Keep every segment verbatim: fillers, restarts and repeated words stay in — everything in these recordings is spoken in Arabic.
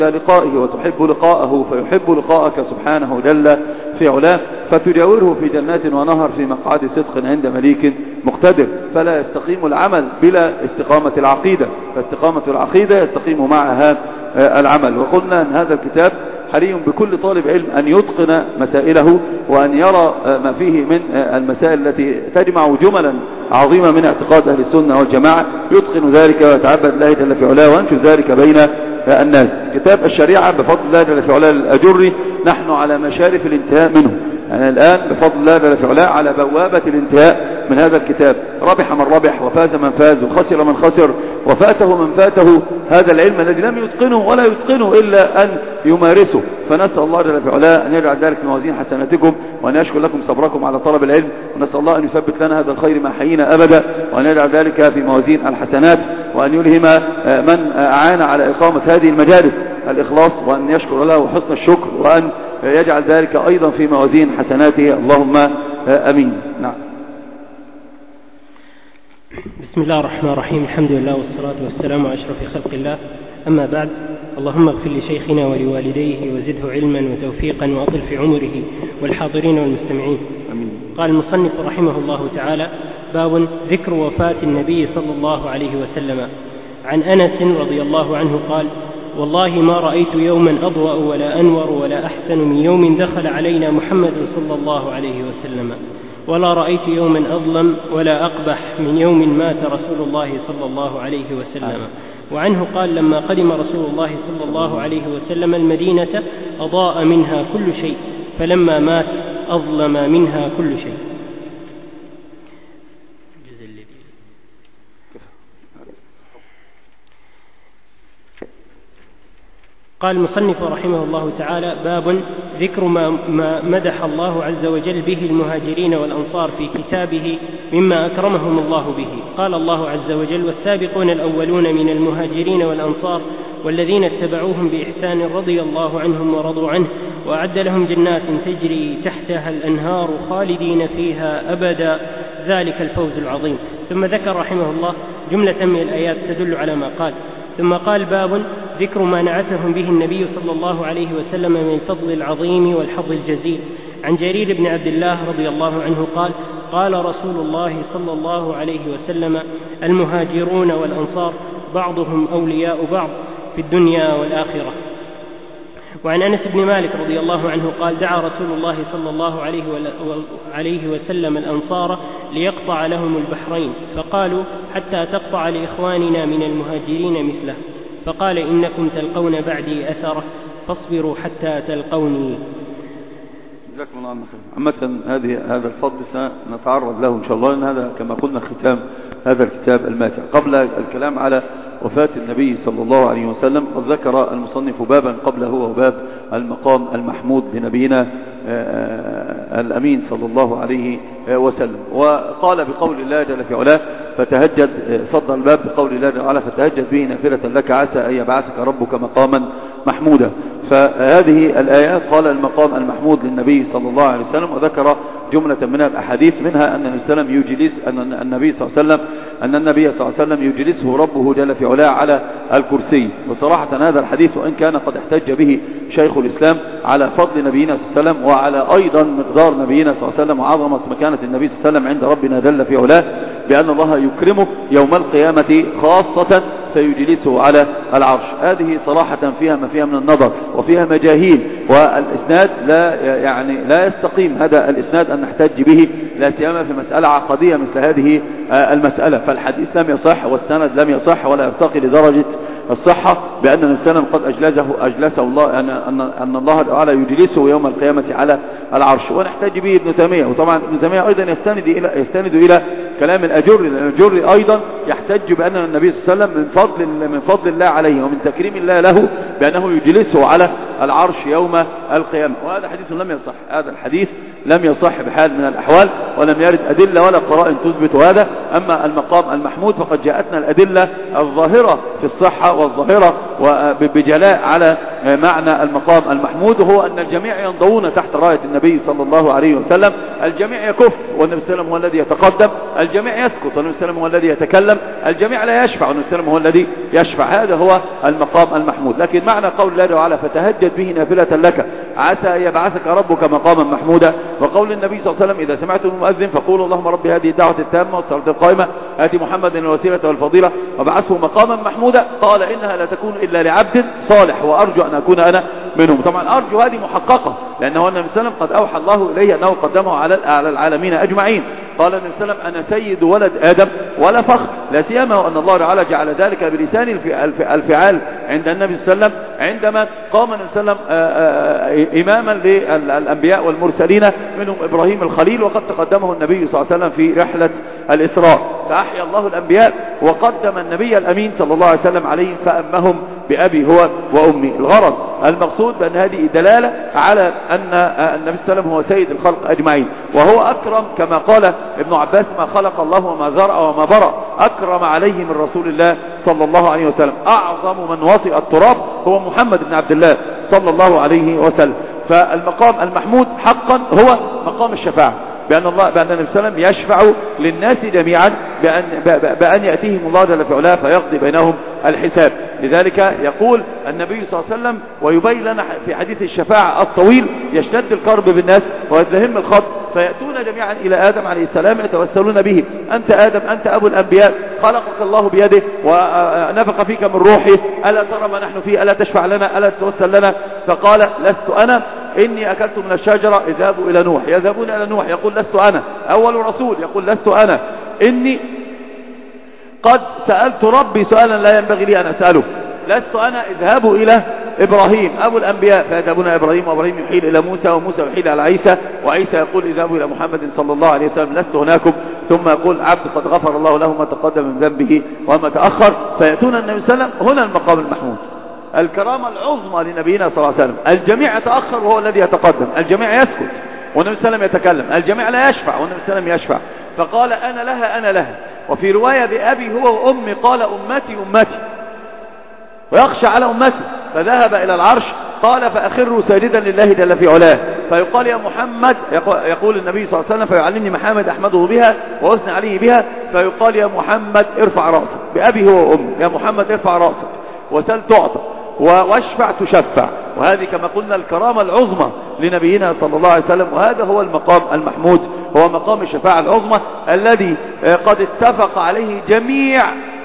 لقائه وتحب لقاءه فيحب لقاءك سبحانه جل في علاه، فتجاوره في جنات ونهر في مقعد صدق عند مليك مقتدر. فلا يستقيم العمل بلا استقامة العقيدة، فاستقامة العقيدة يستقيم معها العمل. وقلنا أن هذا الكتاب حري بكل طالب علم أن يتقن مسائله وأن يرى ما فيه من المسائل التي تجمع جملا عظيمة من اعتقاد أهل السنة والجماعة، يتقن ذلك ويتعبد الله جل في علاه وينشر ذلك بين الناس. كتاب الشريعة بفضل الله جل في علاه الأجري نحن على مشارف الانتهاء منه، يعني الآن بفضل الله جل في علاه على بوابة الانتهاء من هذا الكتاب. ربح من ربح وفاز من فاز وخسر من خسر وفاته من فاته هذا العلم الذي لم يتقنه ولا يتقنه إلا أن يمارسه. فنسأل الله جل في علاه أن يجعل ذلك في موازين حسناتكم وأن يشكر لكم صبركم على طلب العلم، ونسأل الله أن يثبت لنا هذا الخير ما حيينا أبدا، وأن يجعل ذلك في موازين الحسنات، وأن يلهم من أعان على إقامة هذه المجالس الإخلاص، وأن يشكر له حسن الشكر، وأن يجعل ذلك أيضا في موازين حسناته، اللهم أمين. نعم. بسم الله الرحمن الرحيم، الحمد لله والصلاة والسلام على أشرف خلق الله، أما بعد. اللهم اغفر لشيخنا ولوالديه وزده علما وتوفيقا وأطل في عمره والحاضرين والمستمعين. أمين. قال المصنف رحمه الله تعالى: باب ذكر وفاة النبي صلى الله عليه وسلم. عن أنس رضي الله عنه قال: والله ما رأيت يوما أضوأ ولا أنور ولا أحسن من يوم دخل علينا محمد صلى الله عليه وسلم، ولا رأيت يوما أظلم ولا أقبح من يوم مات رسول الله صلى الله عليه وسلم. وعنه قال: لما قدم رسول الله صلى الله عليه وسلم المدينة أضاء منها كل شيء، فلما مات أظلم منها كل شيء. قال المصنف رحمه الله تعالى: باب ذكر ما, ما مدح الله عز وجل به المهاجرين والأنصار في كتابه مما أكرمهم الله به. قال الله عز وجل: والسابقون الأولون من المهاجرين والأنصار والذين اتبعوهم بإحسان رضي الله عنهم ورضوا عنه وأعد لهم جنات تجري تحتها الأنهار خالدين فيها أبدا ذلك الفوز العظيم. ثم ذكر رحمه الله جملة من الآيات تدل على ما قال. ثم قال: باب ذكر ما نعتهم به النبي صلى الله عليه وسلم من الفضل العظيم والحظ الجزيل. عن جرير بن عبد الله رضي الله عنه قال: قال رسول الله صلى الله عليه وسلم: المهاجرون والأنصار بعضهم أولياء بعض في الدنيا والآخرة. وعن أنس بن مالك رضي الله عنه قال: دعا رسول الله صلى الله عليه وسلم الأنصار ليقطع لهم البحرين، فقالوا: حتى تقطع لإخواننا من المهاجرين مثله، فقال: إنكم تلقون بعدي أثره فاصبروا حتى تلقوني. جزاكم الله خير. عامة هذه هذا الفضل سنتعرض له إن شاء الله، لأن هذا كما قلنا ختام هذا الكتاب الماتع. قبل الكلام على وفاة النبي صلى الله عليه وسلم قد ذكر المصنف بابا قبله هو باب المقام المحمود لنبينا الأمين صلى الله عليه وسلم. وقال بقول الله جل في علاه: فتهجد، صدر الباب بقول الله جل وعلا: فتهجد به نافلة لك عسى أن يبعثك ربك مقاما محمودا. فهذه الآيات قال المقام المحمود للنبي صلى الله عليه وسلم، وذكر جملة من الأحاديث منها أن النبي صلى الله عليه وسلم يجلس أن النبي صلى الله عليه وسلم أن النبي صلى الله عليه وسلم يجلسه ربه جل في علاه على الكرسي. وصراحة هذا الحديث وإن كان قد احتج به شيخ الإسلام على فضل نبينا صلى الله عليه وسلم وعلى أيضا مقدار نبينا صلى الله عليه وسلم وعظمة مكانة النبي صلى الله عليه وسلم عند ربنا جل في علاه، بأن الله يكرمه يوم القيامة خاصة فيجلسه على العرش. هذه صراحة فيها ما فيها من النظر وفيها مجاهيل، والإسناد لا يعني لا يستقيم هذا الإسناد أن نحتج به، لا سيما في مسألة عقدية مثل هذه المسألة. فالحديث لم يصح والسند لم يصح ولا يرتقي لدرجة الصحة بأن الإنسان قد أجلسه أجلسه الله أن أن أن الله تعالى يجلسه يوم القيامة على العرش. ونحتاج به ابن تيمية، وطبعا ابن تيمية أيضا يستند إلى يستند إلى كلام الأجر، لأن الأجر أيضا يحتج بأن النبي صلى الله عليه وسلم من فضل من فضل الله عليه ومن تكريم الله له بأنه يجلسه على العرش يوم القيامة. وهذا حديث لم يصح، هذا الحديث لم يصح بحال من الأحوال، ولم يرد أدلة ولا قرائن تثبت هذا. أما المقام المحمود فقد جاءتنا الأدلة الظاهرة في الصحة والظاهرة وبجلاء على معنى المقام المحمود، وهو أن الجميع ينضوون تحت راية النبي صلى الله عليه وسلم. الجميع يكف والنبي صلى الله عليه وسلم هو الذي يتقدم، الجميع يسكت والنبي صلى الله عليه وسلم هو الذي يتكلم، الجميع لا يشفع والنبي صلى الله عليه وسلم هو الذي يشفع. هذا هو المقام المحمود. لكن معنى قول الله تعالى فتهجد به نافلة لك عسى أن يبعثك ربك مقاما محمودا، وقول النبي صلى الله عليه وسلم إذا سمعتم المؤذن فقولوا اللهم رب هذه الدعوة التامة والصلاة القائمة آتي محمد الوسيلة والفضيلة وبعثه مقاما محمودا، قال إنها لا تكون إلا لعبد صالح وأرجو أن أكون أنا منهم. طبعا أرجو هذه محققة، لأنه النبي صلى الله عليه وسلم قد أوحى الله إليه أنه قدمه على العالمين أجمعين. قال النبي صلى الله عليه وسلم أنا سيد ولد آدم ولا فخر، لا سيما وأن الله تعالى جعل ذلك بلسان الفعال عند النبي صلى الله عليه وسلم عندما قام النبي صلى الله عليه وسلم إماما للأنبياء والمرسلين منهم إبراهيم الخليل، وقد تقدمه النبي صلى الله عليه وسلم في رحلة الإسراء، فأحيا الله الأنبياء وقدم النبي الأمين صلى الله عليه وسلم عليهم فأمهم بأبي هو وأمي. الغرض المقصود بأن هذه دلالة على أن النبي صلى الله عليه وسلم هو سيد الخلق أجمعين، وهو أكرم كما قال ابن عباس ما خلق الله وما ذرأ وما برأ أكرم عليه من رسول الله صلى الله عليه وسلم. أعظم من وطئ التراب هو محمد بن عبد الله صلى الله عليه وسلم. فالمقام المحمود حقا هو مقام الشفاعة، بأن الله بأن النبي صلى الله عليه وسلم يشفع للناس جميعا بأن, بأن يأتيهم الله جل في علاه فيقضي بينهم الحساب. لذلك يقول النبي صلى الله عليه وسلم ويبين لنا في حديث الشفاعة الطويل يشتد الكرب بالناس ويزدهم الخط فيأتون جميعا إلى آدم عليه السلام يتوسلون به أنت آدم أنت أبو الأنبياء خلقك الله بيده ونفخ فيك من روحه ألا ترى ما نحن فيه ألا تشفع لنا ألا تتوسل لنا؟ فقال لست أنا إني أكلت من الشجرة اذهبوا إلى نوح. يذهبون إلى نوح يقول لست أنا أول رسول يقول لست أنا إني قد سألت ربي سؤالا لا ينبغي لي أن أسأله لست أنا اذهبوا إلى إبراهيم أبو الأنبياء فيذهبون إلى إبراهيم وإبراهيم يحيل إلى موسى وموسى يحيل على عيسى وعيسى يقول اذهبوا إلى محمد صلى الله عليه وسلم لست هناكم ثم يقول عبد قد غفر الله له ما تقدم من ذنبه وما تأخر فيأتون النبي صلى الله عليه وسلم. هنا المقام المحمود الكرامة العظمى لنبينا صلى الله عليه وسلم. الجميع يتأخر وهو الذي يتقدم، الجميع يسكت والنبي صلى الله عليه وسلم يتكلم، الجميع لا يشفع والنبي صلى الله عليه وسلم يشفع. فقال أنا لها أنا لها. وفي رواية بأبي هو وأمي قال أمتي أمتي ويخشى على أمتي فذهب إلى العرش قال فأخروا ساجدا لله جل في علاه فيقال يا محمد يقول النبي صلى الله عليه وسلم فيعلمني محمد أحمده بها وأثنى عليه بها فيقال يا محمد ارفع رأسك بأبي هو وأمي يا محمد ارفع رأسك وسل تعطى واشفع تشفع. وهذه كما قلنا الكرامة العظمى لنبينا صلى الله عليه وسلم. وهذا هو المقام المحمود هو مقام الشفاعة العظمى الذي قد اتفق عليه جميع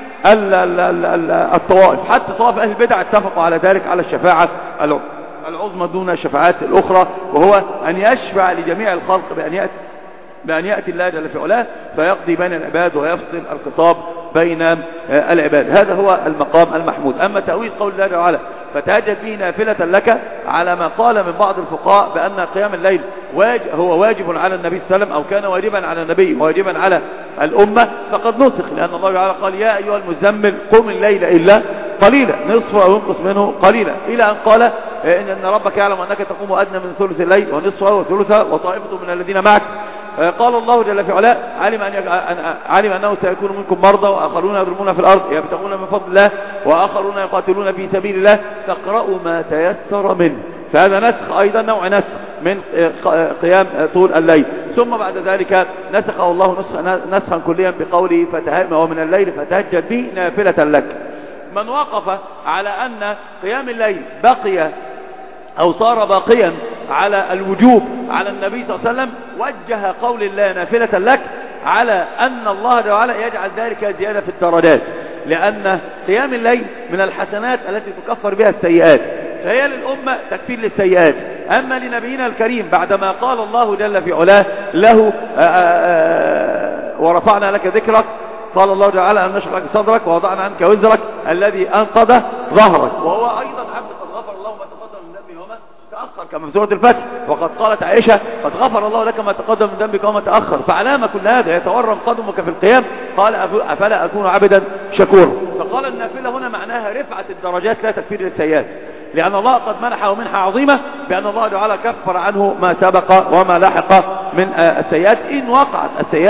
الطوائف حتى طوائف أهل البدع اتفقوا على ذلك على الشفاعة العظمى دون الشفاعات الأخرى وهو أن يشفع لجميع الخلق بأن يأتي بأن يأتي الله جل في علاه فيقضي بين العباد ويفصل الخطاب بين العباد. هذا هو المقام المحمود. أما تأويل قول الله تعالى فتهجد به نافلة لك على ما قال من بعض الفقهاء بأن قيام الليل واجب هو واجب على النبي صلى الله عليه وسلم أو كان واجبا على النبي واجبا على الأمة فقد نسخ لأن الله تعالى قال يا أيها المزمل قم الليل إلا قليلا نصفه أو ينقص منه قليلا إلى أن قال إن ربك يعلم أنك تقوم أدنى من ثلث الليل ونصفه وثلثه وطائفة من الذين معك. قال الله جل في علاه علم, أن يك... علم أنه سيكون منكم مرضى وآخرون يضربون في الأرض يبتغون من فضل الله وآخرون يقاتلون في سبيل الله فاقرأوا ما تيسر منه. فهذا نسخ أيضا نوع نسخ من قيام طول الليل. ثم بعد ذلك نسخه الله نسخ نسخا كليا بقوله فتهجد ومن الليل فتهجد به نافلة لك. من وقف على أن قيام الليل بقي أو صار باقيا على الوجوب على النبي صلى الله عليه وسلم وجه قول الله نافلة لك على أن الله تعالى يجعل ذلك زيادة في الدرجات لأن قيام الليل من الحسنات التي تكفر بها السيئات فهي للأمة تكفير للسيئات. أما لنبينا الكريم بعدما قال الله جل في علاه له آآ آآ ورفعنا لك ذكرك قال الله تعالى أن نشرح لك صدرك ووضعنا عنك وزرك الذي أنقذ ظهرك وهو أيضا عبد قد غفر الله ما تقدم من ذنبه وما تأخر كما في سورة الفتح وقد قالت عائشة قد غفر الله لك ما تقدم من ذنبك وما تأخر. فعلامة كل هذا يتورم قدمك في القيام قال أفلا أكون عبدا شكورا. فقال النافلة هنا معناها رفعة الدرجات لا تكفير للسيئات لأن الله قد منحه منحة عظيمة بأن الله تعالى كفر عنه ما سبق وما لحق من السيئات إن وقعت السيئات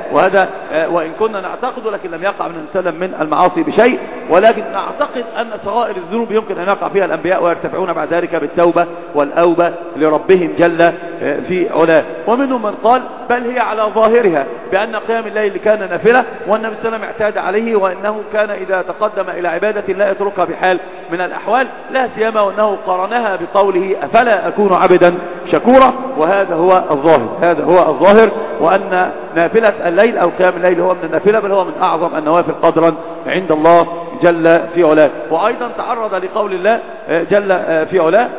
وهذا وإن كنا نعتقد لكن لم يقع من وسلم من المعاصي بشيء، ولكن نعتقد أن صغائر الذنوب يمكن أن يقع فيها الأنبياء ويرتفعون بعد ذلك بالتوبة والأوبة لربهم جل في علاه. ومنهم من قال بل هي على ظاهرها بأن قيام الليل كان نافلة والنبي صلى الله عليه وسلم اعتاد عليه، وأنه كان إذا تقدم إلى عبادة لا يتركها بحال من الأحوال، لا سيما وأنه قارنها بقوله أفلا أكون عبدا شكورا، وهذا هو الظاهر. هذا هو الظاهر، وأن نافلة الليل أو قيام الليل هو من النافلة، بل هو من أعظم النوافل قدرا عند الله جل في علاه. وأيضا تعرض لقول الله جل في علاه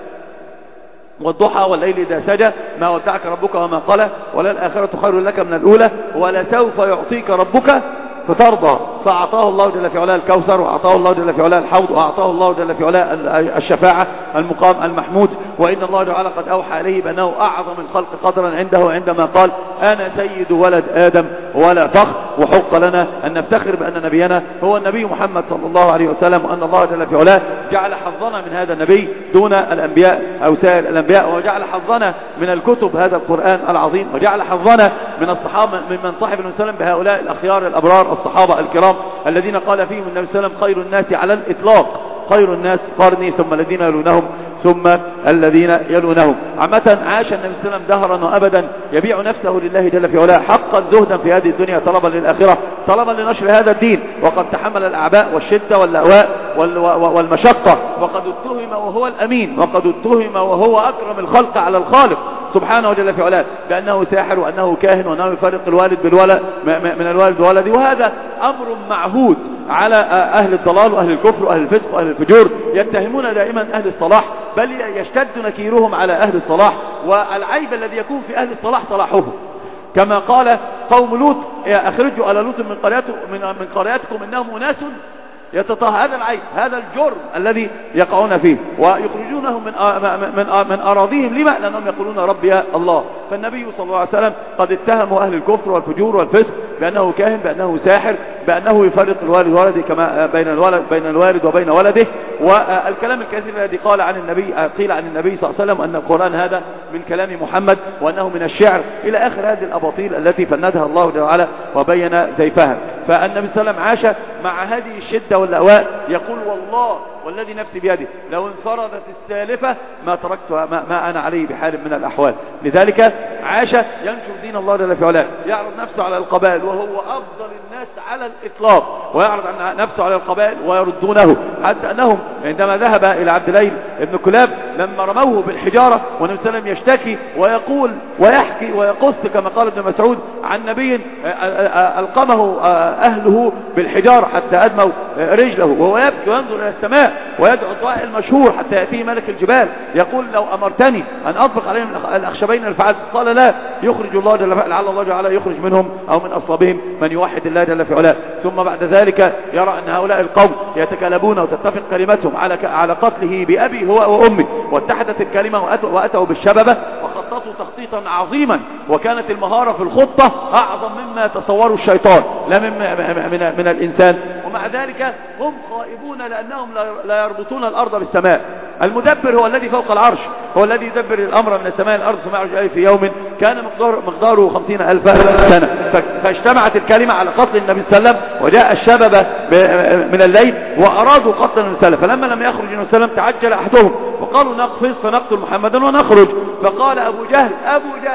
والضحى والليل إذا سجى ما ودعك ربك وما قلى وللآخرة خير لك من الأولى ولسوف يعطيك ربك فترضى. فأعطاه الله جل في علاه الكوثر، وأعطاه الله جل في علاه الحوض، وأعطاه الله جل في علاه الشفاعة المقام المحمود. وإن الله تعالى قد أوحى إليه بأنه أعظم الخلق قدرا عنده عندما قال أنا سيد ولد آدم ولا فخر. وحق لنا أن نفتخر بأن نبينا هو النبي محمد صلى الله عليه وسلم، وأن الله جل في علاه جعل حظنا من هذا النبي دون الأنبياء أو سائر الأنبياء، وجعل حظنا من الكتب هذا القرآن العظيم، وجعل حظنا من الصحابة ممن صاحب النبي صلى الله عليه وسلم بهؤلاء الأخيار الأبرار الصحابة الكرام الذين قال فيهم النبي صلى الله عليه وسلم خير الناس على الإطلاق خير الناس قرني ثم الذين يلونهم ثم الذين يلونهم. عامة عاش النبي صلى الله عليه وسلم دهرا وأبدا يبيع نفسه لله جل في علاه حقا زهدا في هذه الدنيا طلبا للآخرة طلبا لنشر هذا الدين، وقد تحمل الأعباء والشدة واللأواء والمشقة، وقد اتهم وهو الأمين، وقد اتهم وهو أكرم الخلق على الخالق سبحانه جل في علاه بأنه ساحر وأنه كاهن وأنه يفرق الوالد بالولد من الوالد بولده. وهذا أمر معهود على أهل الضلال وأهل الكفر وأهل الفسق وأهل الفجور، يتهمون دائما أهل الصلاح بل يشتد نكيرهم على أهل الصلاح، والعيب الذي يكون في أهل الصلاح صلاحهم، كما قال قوم لوط أخرجوا على لوط من قريتكم من قريتكم إنهم أناس يتطهرون. هذا العيب، هذا الجرم الذي يقعون فيه، ويخرجونهم من من من أراضيهم. لما؟ لأنهم يقولون ربي الله. فالنبي صلى الله عليه وسلم قد اتهموا أهل الكفر والفجور والفسق بأنه كاهن، بأنه ساحر، بأنه يفرق الوالد وولده كما بين الولد بين الوالد وبين ولده. والكلام الكثير الذي قال عن النبي قيل عن النبي صلى الله عليه وسلم أن القرآن هذا من كلام محمد وأنه من الشعر إلى آخر هذه الأباطيل التي فندها الله جل وعلا وبين زيفها. فالنبي صلى الله عليه وسلم عاش مع هذه الشدة واللأواء يقول والله والذي نفسي بيده لو انفردت السالفة ما تركتها ما, ما أنا عليه بحال من الأحوال. لذلك عاش ينشر دين الله جل في علاه، يعرض نفسه على القبائل وهو أفضل الناس على الإطلاق، ويعرض عن نفسه على القبائل ويردونه، حتى أنهم عندما ذهب إلى عبد الليل ابن كلاب لما رموه بالحجارة والنبي صلى الله عليه وسلم يشتكي ويقول ويحكي ويقص كما قال ابن مسعود عن نبي ألقمه أهله بالحجارة حتى أدموا رجله وهو يبكي وينظر إلى السماء ويدعو الدعاء المشهور حتى يأتيه ملك الجبال يقول لو أمرتني أن أطبق عليهم الأخشبين الفعال قال لا، يخرج الله جل لعل الله جل يخرج منهم أو من أصلابهم من يوحد الله جل في علاه. ثم بعد ذلك يرى أن هؤلاء القوم يتكالبون وتتفق كلمتهم على على قتله بأبي هو وأمي، واتحدت الكلمة وأتوا بالشببة وخططوا تخطيطا عظيما، وكانت المهارة في الخطة أعظم مما تصوروا الشيطان لا من, من, من الإنسان. ومع ذلك هم خائبون لأنهم لا يربطون الأرض بالسماء. المدبر هو الذي فوق العرش، هو الذي يدبر الأمر من السماء الأرض ثم يعرج إليه في يوم كان مقدار مقداره خمسين ألف سنة. فاجتمعت الكلمة على قتل النبي صلى الله عليه وسلم، وجاء الشباب من الليل وأرادوا قتل النبي صلى الله عليه وسلم، فلما لم يخرج النبي صلى الله عليه وسلم تعجل أحدهم وقالوا نقفز فنقتل محمدا ونخرج. فقال أبو جهل أبو جهل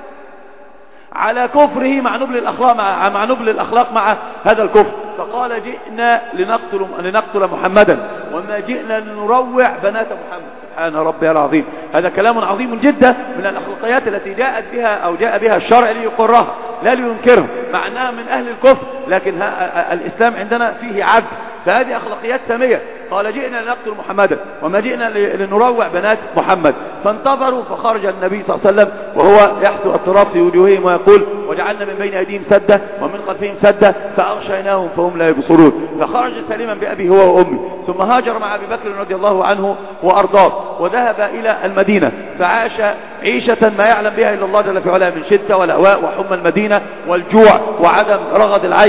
على كفره مع نبل الأخلاق مع, مع نبل الأخلاق مع هذا الكفر، فقال جئنا لنقتل لنقتل محمدا وما جئنا لنروع بنات محمد. سبحان ربي العظيم، هذا كلام عظيم جدا من الأخلاقيات التي جاءت بها أو جاء بها الشرع ليقرها لا لينكرها، مع أنها من أهل الكفر لكن الإسلام عندنا فيه عدل، فهذه أخلاقيات سامية. قال جئنا لنقتل محمدا وما جئنا لنروع بنات محمد. فانتظروا فخرج النبي صلى الله عليه وسلم وهو يحثو التراب في وجوههم ويقول وجعلنا من بين أيديهم سدة ومن خلفهم سدة فأغشيناهم فهم لا يبصرون. فخرج سليما بأبي هو وأمي، ثم هاجر مع أبي بكر رضي الله عنه وأرضاه وذهب إلى المدينة، فعاش عيشة ما يعلم بها إلا الله جل في علاه من شدة والأواء وحمى المدينة والجوع وعدم رغد العيش.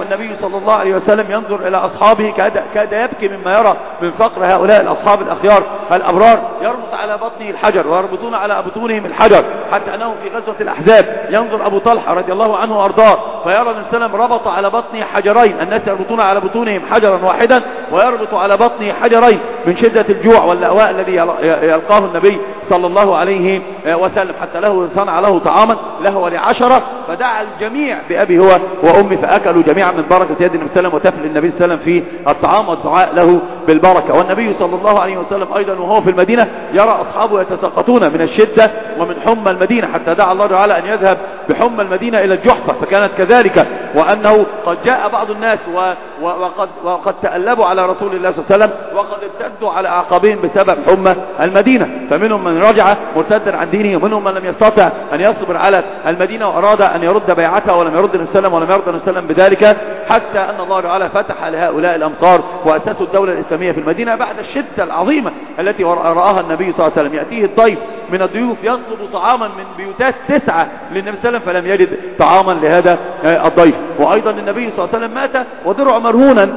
والنبي صلى الله عليه وسلم ينظر إلى أصحابه كاد, كاد يبكي مما يرى من فقر هؤلاء الأصحاب الأخيار الأبرار، يربط على بطنه الحجر ويربطون على بطونهم الحجر، حتى أنه في غزوة الأحزاب ينظر أبو طلحة رضي الله عنه وأرضاه فيرى النبي صلى الله عليه وسلم ربط على بطنه حجرين، الناس يربطون على بطونهم حجرا واحدا ويربط على بطنه حجرين من شدة الجوع واللأواء الذي يلقاه النبي صلى الله عليه وسلم، حتى له صنع له طعاما له ولعشرة فدعا الجميع بأبي هو وأمي فأكلوا جميعا من بركة يد النبي صلى الله عليه وسلم وتفل النبي صلى الله عليه وسلم في الطعام والدعاء له بالبركة. والنبي صلى الله عليه وسلم أيضا وهو في المدينة يرى أصحابه يتساقطون من الشدة ومن حمى المدينة، حتى دعا الله تعالى أن يذهب بحمى المدينة إلى الجحفة فكانت كذلك، وأنه قد جاء بعض الناس وقد, وقد تألبوا على رسول الله صلى الله عليه وسلم وقد ارتدوا على أعقابهم بسبب حمى المدينة، فمنهم من رجع مرتدا عن دينه ومنهم من لم يستطع أن يصبر على المدينة وأراد أن يرد بيعتها ولم يرد النبي صلى الله عليه وسلم ولم يرد النبي صلى الله عليه وسلم بذلك، حتى أن الله تعالى فتح لهؤلاء الأمصار وأسسوا الدولة الإسلامية في المدينة بعد الشدة العظيمة التي رآها النبي صلى الله عليه وسلم. يأتيه الضيف من الضيوف يطلب طعاما من بيوتات تسعة للنبي صلى الله عليه وسلم فلم يجد طعاما لهذا الضيف. وأيضا النبي صلى الله عليه وسلم مات ودرع مرهونا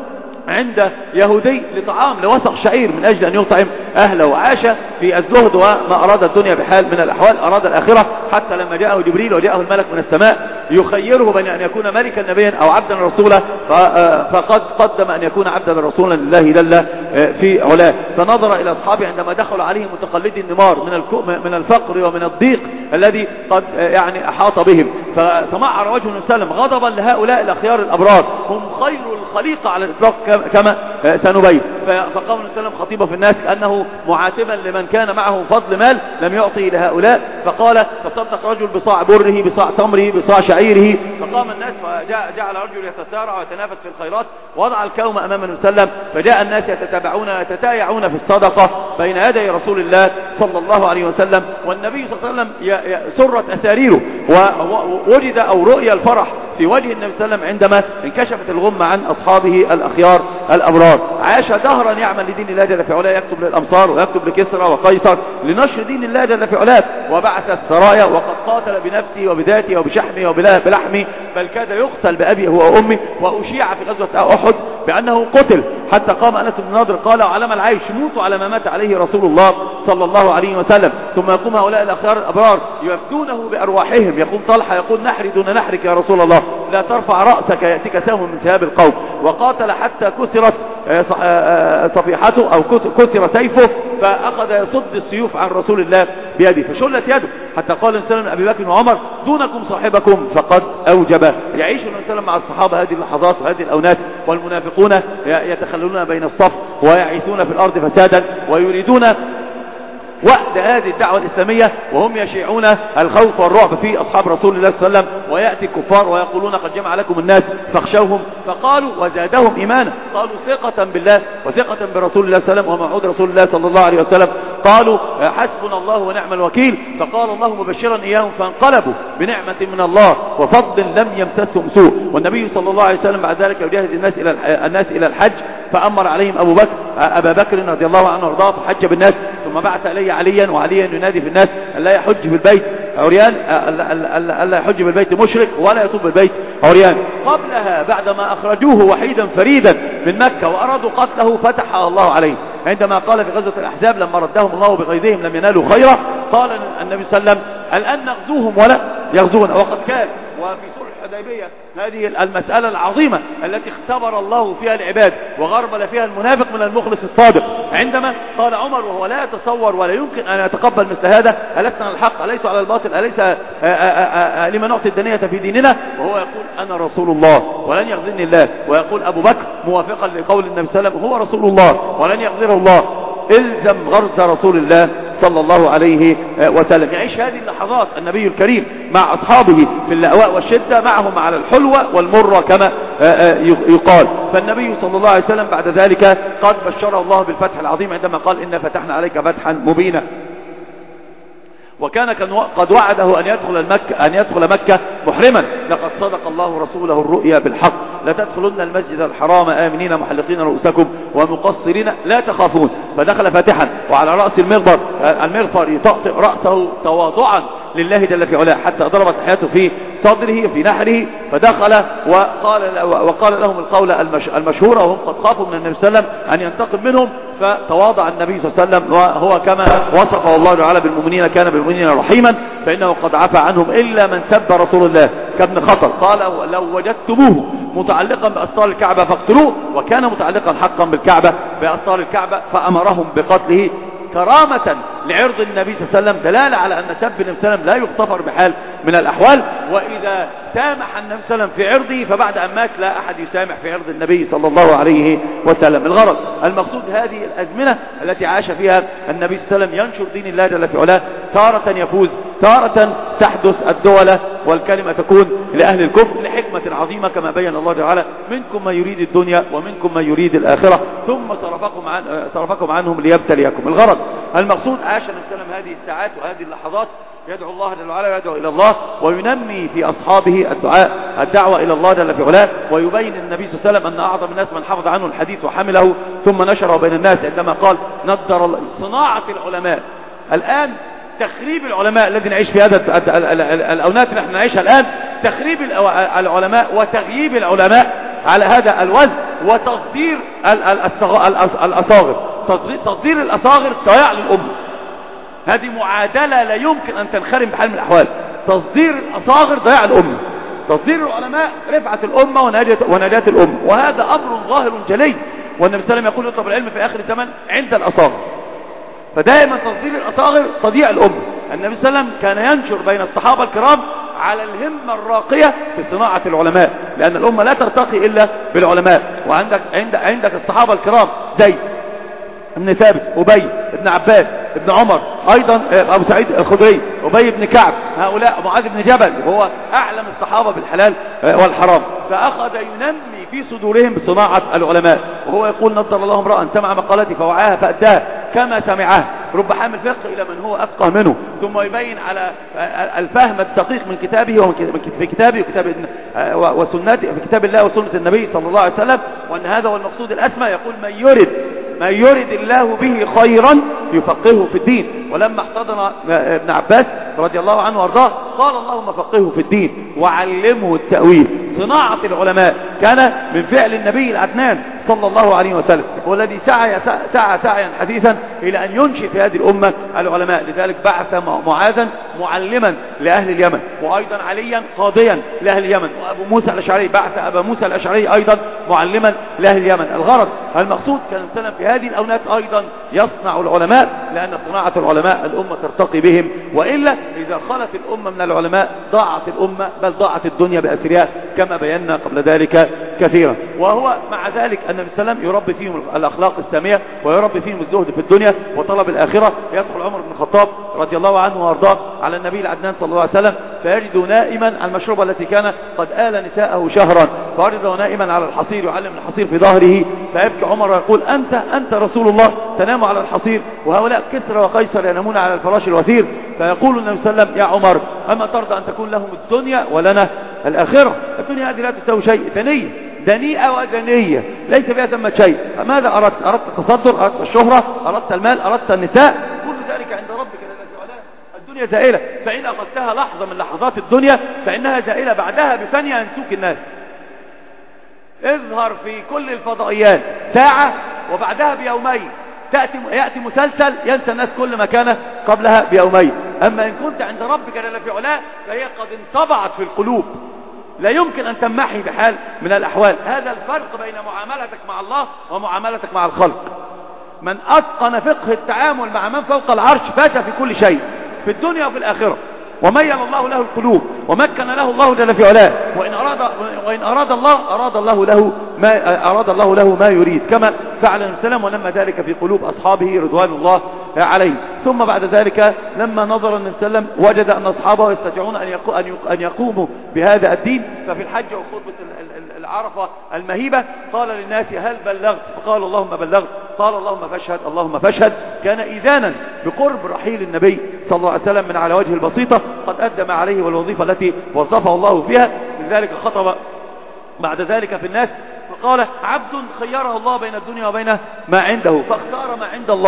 عند يهودي لطعام لوسق شعير من أجل أن يطعم أهله، وعاش في الزهد وما أراد الدنيا بحال من الأحوال أراد الآخرة، حتى لما جاءه جبريل وجاءه الملك من السماء يخيره بين أن يكون ملكا نبيا أو عبدا رسولا فقد قدم أن يكون عبدا رسولا لله جل في علاه. فنظر إلى أصحابه عندما دخل عليهم متقلدي النمار من من الفقر ومن الضيق الذي قد يعني أحاط بهم، فتمعر وجه النبي صلى الله عليه وسلم غضبا لهؤلاء الأخيار الأبرار هم خير الخليقة على الإطلاق كما سنبين. فقام النبي صلى الله عليه وسلم خطيبا في الناس كأنه معاتبا لمن كان معه فضل مال لم يعطي لهؤلاء، فقال تصدق رجل بصاع بره بصاع تمره بصاع شعيره، فقام الناس وجعل رجل يتسارع ويتنافس في الخيرات ووضع الكوم أمام النبي صلى الله عليه وسلم، فجاء الناس يتتابعون يتتايعون في الصدقة بين يدي رسول الله صلى الله عليه وسلم، والنبي صلى الله عليه وسلم سرت أساريره ووجد أو رؤيا الفرح في وجه النبي صلى الله عليه وسلم عندما انكشفت الغمة عن أصحابه الأخيار الأبرار. عاش دهرا يعمل لدين الله جل في علاه، يكتب للأمصار ويكتب لكسرى وقيصر لنشر دين الله جل في علاه، وبعث السرايا وقد قاتل بنفسه وبذاته وبشحمه وبلحمه، بل كاد يقتل بأبيه وأمه، وأشيع في غزوة أحد بأنه قتل، حتى قام أنس بن نضر قال علم العيش موتوا على ما مات عليه رسول الله صلى الله عليه وسلم. ثم يقوم هؤلاء الأخيار الأبرار يفدونه بأرواحهم، يقوم طلحة يقول نحري دون نحرك يا رسول الله، لا ترفع رأسك يأتيك سهم من ثياب القوم، وقاتل حتى كسرت صفيحته أو كسر سيفه، فأخذ يصد السيوف عن رسول الله بيده فشلت يده، حتى قال النبي صلى الله عليه وسلم أبي بكر وعمر دونكم صاحبكم فقد أوجبه. يعيش النبي صلى الله عليه وسلم مع الصحابة هذه اللحظات وهذه الأونات، والمنافقون يتخللون بين الصف ويعيثون في الأرض فسادا ويريدون وقت هذه الدعوة الإسلامية، وهم يشيعون الخوف والرعب في أصحاب رسول الله صلى الله عليه وسلم، ويأتي الكفار ويقولون قد جمع لكم الناس فاخشوهم، فقالوا وزادهم إيمانا، قالوا ثقة بالله وثقة برسول الله صلى الله عليه وسلم وموعود رسول الله صلى الله عليه وسلم، قالوا حسبنا الله ونعم الوكيل، فقال الله مبشرا إياهم فانقلبوا بنعمة من الله وفضل لم يمسسهم سوء. والنبي صلى الله عليه وسلم بعد ذلك يجاهد الناس إلى الناس إلى الحج، فأمر عليهم أبو بكر أبا بكر رضي الله عنه وارضاه فحج بالناس، ثم بعث إليه عليا، وعليا ينادي في الناس ألا يحج في البيت عريان، ألا يحج بالبيت مشرك ولا يطوف بالبيت عريان. قبلها بعدما أخرجوه وحيدا فريدا من مكة وأرادوا قتله فتح الله عليه، عندما قال في غزوة الأحزاب لما ردهم الله بغيظهم لم ينالوا خيرا، قال النبي صلى الله عليه وسلم الآن نغزوهم ولا يغزون، وقد كان وفي صلح الحديبية هذه المسألة العظيمة التي اختبر الله فيها العباد وغربل فيها المنافق من المخلص الصادق، عندما قال عمر وهو لا يتصور ولا يمكن أن يتقبل مثل هذا ألسنا الحق أليس على الباطل أليس لما نعطي الدنية في ديننا، وهو يقول أنا رسول الله ولن يغزني الله، ويقول أبو بكر موافقا لقول النبي صلى الله عليه وسلم هو رسول الله ولن يغزره الله، الزم غرز رسول الله صلى الله عليه وسلم. يعيش هذه اللحظات النبي الكريم مع أصحابه في اللأواء والشدة، معهم على الحلوة والمرة كما يقال. فالنبي صلى الله عليه وسلم بعد ذلك قد بشره الله بالفتح العظيم عندما قال إنا فتحنا عليك فتحا مبينا، وكان قد وعده أن يدخل المكة أن يدخل مكة محرما، لقد صدق الله رسوله الرؤيا بالحق لتدخلن المسجد الحرام آمنين محلقين رؤوسكم ومقصرين لا تخافون، فدخل فاتحا وعلى رأس المغفر المغفر يطأطئ رأسه تواضعا لله جل في علاه، حتى ضربت حياته في صدره في نحره، فدخل وقال وقال لهم القول المشهور وهم قد خافوا من النبي صلى الله عليه وسلم أن ينتقم منهم، فتواضع النبي صلى الله عليه وسلم، وهو كما وصفه الله تعالى بالمؤمنين كان بالمؤمنين رحيما، فإنه قد عفى عنهم إلا من سب رسول الله كابن خطل، قال لو وجدتموه متعلقا بأسطار الكعبة فاقتلوه، وكان متعلقا حقا بالكعبة بأسطار الكعبة، فأمرهم بقتله كرامة لعرض النبي صلى الله عليه وسلم، دلالة على أن سب النبي صلى الله عليه وسلم لا يغتفر بحال من الأحوال. وإذا سامح النبي صلى الله عليه وسلم في عرضه فبعد أن مات لا أحد يسامح في عرض النبي صلى الله عليه وسلم. الغرض المقصود هذه الأزمنة التي عاش فيها النبي صلى الله عليه وسلم ينشر دين الله جل في علاه، تارة يفوز، تارة تحدث الدولة والكلمة تكون لأهل الكفر لحكمة عظيمة كما بين الله تعالى: منكم من يريد الدنيا ومنكم من يريد الآخرة ثم صرفكم, عن صرفكم عنهم ليبتليكم. الغرض المقصود عاش النبي صلى الله عليه وسلم هذه الساعات وهذه اللحظات يدعو الله جل وعلا ويدعو إلى الله، وينمي في أصحابه الدعاء الدعوة إلى الله جل في علاه، ويبين النبي صلى الله عليه وسلم أن أعظم الناس من حفظ عنه الحديث وحمله ثم نشره بين الناس، عندما قال: نضر صناعة العلماء. الآن تخريب العلماء الذي نعيش في هذا الأونات اللي نحن نعيشها الآن، تخريب العلماء وتغييب العلماء على هذا الوزن، وتصدير الأصاغر، تصدير الأصاغر ضياع للأمة. هذه معادلة لا يمكن أن تنخرم بحال من الأحوال. تصدير الأصاغر ضياع الأمة، تصدير العلماء رفعة الأمة ونجاة الأمة، وهذا أمر ظاهر جلي. والنبي صلى الله عليه وسلم يقول: يطلب العلم في آخر الزمن عند الأصاغر. فدائما تصدير الأصاغر تضيع الأمة. النبي صلى الله عليه وسلم كان ينشر بين الصحابة الكرام على الهمة الراقية في صناعة العلماء، لأن الأمة لا ترتقي إلا بالعلماء. وعندك عند عندك الصحابة الكرام زيد بن ثابت، أبي بن عباس، ابن عمر، أيضا أبو سعيد الخدري، أبي بن كعب، هؤلاء معاذ بن جبل، وهو أعلم الصحابة بالحلال والحرام، فأخذ ينمي في صدورهم بصناعة العلماء. وهو يقول: نضر الله امرأ سمع مقالتي فوعاها فأداها كما سمعها، رب حامل فقه إلى من هو أفقه منه. ثم يبين على الفهم الدقيق من كتابه ومن في كتابه وكتاب وسنته، في كتاب الله وسنة النبي صلى الله عليه وسلم، وأن هذا هو المقصود الأسمى. يقول: من يرد من يرد الله به خيرا يفقهه في الدين. ولما احتضن ابن عباس رضي الله عنه وارضاه قال: اللهم فقهه في الدين وعلمه التأويل. صناعة العلماء كان من فعل النبي العدنان صلى الله عليه وسلم، هو الذي سعى سعى سعيا حديثا إلى أن ينشئ في هذه الأمة العلماء. لذلك بعث معاذا معلما لأهل اليمن، وأيضا عليا قاضيا لأهل اليمن، وأبو موسى الأشعري بعث أبا موسى الأشعري أيضا معلما لأهل اليمن. الغرض المقصود كان سلم في هذه الأونات أيضا يصنع العلماء، لأن صناعة العلماء الأمة ترتقي بهم، وإلا إذا خلت الأمة من العلماء ضاعت الأمة، بل ضاعت الدنيا بأسرها كما بينا قبل ذلك كثيرا. وهو مع ذلك النبي صلى الله عليه وسلم يربي فيهم الأخلاق السامية، ويربي فيهم الزهد في الدنيا وطلب الآخرة. يدخل عمر بن الخطاب رضي الله عنه وارضاه على النبي العدنان صلى الله عليه وسلم، فيجد نائما المشروبة التي كان قد آل نساءه شهرا، فوجده نائما على الحصير يعلم الحصير في ظهره، فيبكي عمر ويقول: أنت أنت رسول الله تنام على الحصير، وهؤلاء كسرى وقيصر ينامون على الفراش الوثير. فيقول النبي صلى الله عليه وسلم: يا عمر، أما ترضى أن تكون لهم الدنيا ولنا الآخرة؟ الدنيا هذه لا تساوي شيء، دنية دنيئة ودنية ليس فيها ثمة شيء. ماذا أردت؟ أردت التصدر، أردت الشهرة، أردت المال، أردت النساء، كل ذلك عند ربك جل وعلا. الدنيا زائلة، فإن أخذتها لحظة من لحظات الدنيا فإنها زائلة، بعدها بثانية ينسوك الناس. اظهر في كل الفضائيات ساعة وبعدها بيومين تأتي يأتي مسلسل ينسى الناس كل ما كان قبلها بيومين. أما إن كنت عند ربك جل في علاه فهي قد انطبعت في القلوب، لا يمكن أن تمحي بحال من الأحوال. هذا الفرق بين معاملتك مع الله ومعاملتك مع الخلق. من أتقن فقه التعامل مع من فوق العرش فاز في كل شيء في الدنيا وفي الآخرة، وميل الله له القلوب ومكن له الله جل في علاه، وإن أراد وإن أراد الله أراد الله له ما أراد الله له ما يريد، كما فعل السلام ونمى ذلك في قلوب أصحابه رضوان الله عليه. ثم بعد ذلك لما نظر النبي صلى الله عليه وسلم وجد أن أصحابه يستطيعون أن يقوموا بهذا الدين، ففي الحج وخطبة العرفة المهيبة قال للناس: هل بلغت؟ فقال: اللهم بلغت. قال: اللهم فاشهد اللهم فاشهد. كان إذانا بقرب رحيل النبي صلى الله عليه وسلم من على وجه البسيطة، قد أدى ما عليه والوظيفة التي وصفه الله فيها. لذلك خطب بعد ذلك في الناس فقال: عبد خيره الله بين الدنيا وبين ما عنده، فاختار ما عند الله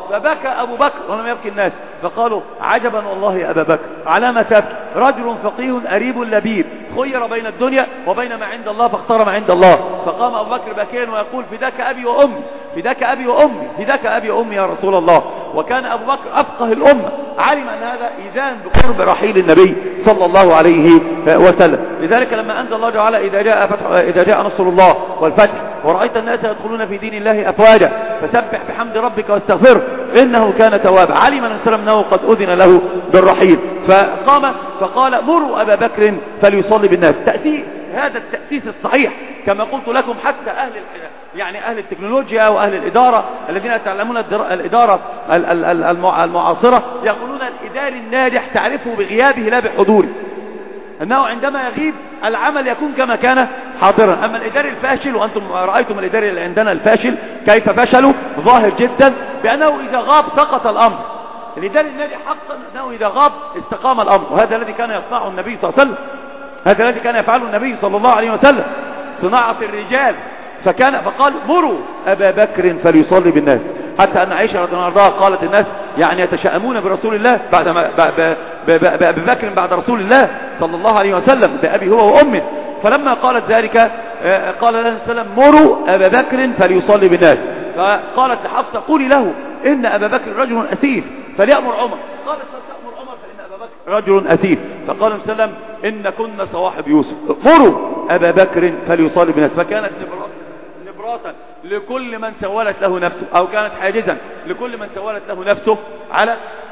فبكى أبو بكر ولم يبكي الناس، فقالوا عجبا والله يا أبا بكر على ما تبكي، رجل فقيه أريب لبيب خير بين الدنيا وبين ما عند الله فاختار ما عند الله. فقام أبو بكر باكيا ويقول فداك أبي وأمي فداك أبي وأمي فداك أبي وأمي يا رسول الله. وكان أبو بكر أفقه الأمة، علم أن هذا إذان بقرب رحيل النبي صلى الله عليه وسلم. لذلك لما أنزل الله تعالى إذا جاء فتح إذا جاء نصر الله والفتح ورأيت الناس يدخلون في دين الله أفواجا فسبح بحمد ربك واستغفره إنه كان توابا، علم أن السلام أنه قد أذن له بالرحيل، فقام فقال مروا أبا بكر فليصلي بالناس. تأسيس هذا التأسيس الصحيح كما قلت لكم، حتى أهل يعني أهل التكنولوجيا وأهل الإدارة الذين يتعلمون الإدارة المعاصرة يقولون الإداري الناجح تعرفه بغيابه لا بحضوره، أنه عندما يغيب العمل يكون كما كان حاضرا. أما الإداري الفاشل، وأنتم رأيتم الإداري اللي عندنا الفاشل كيف فشلوا، ظاهر جدا بأنه إذا غاب سقط الأمر. الإداري الناجح حقا أنه إذا غاب استقام الأمر، وهذا الذي كان يصنعه النبي صلى الله عليه وسلم، هذا الذي كان يفعله النبي صلى الله عليه وسلم، صناعة الرجال. فكان فقال مروا أبا بكر فليصلي بالناس، حتى أن عائشة رضي الله عنها قالت الناس يعني يتشائمون برسول الله بعد ما بأبي بكر بعد رسول الله صلى الله عليه وسلم بأبي هو وأمه. فلما قالت ذلك قال لها السلام مروا أبا بكر فليصلي بالناس. فقالت لحفصة قولي له إن أبا بكر رجل أسيف فليأمر عمر. قالت ستأمر عمر فإن أبا بكر رجل أسيف. فقال السلام إن كنا صواحب يوسف، مروا أبا بكر فليصلي بالناس. فكانت نبراتا لكل من سولت له نفسه، أو كانت حاجزا لكل من سولت له نفسه على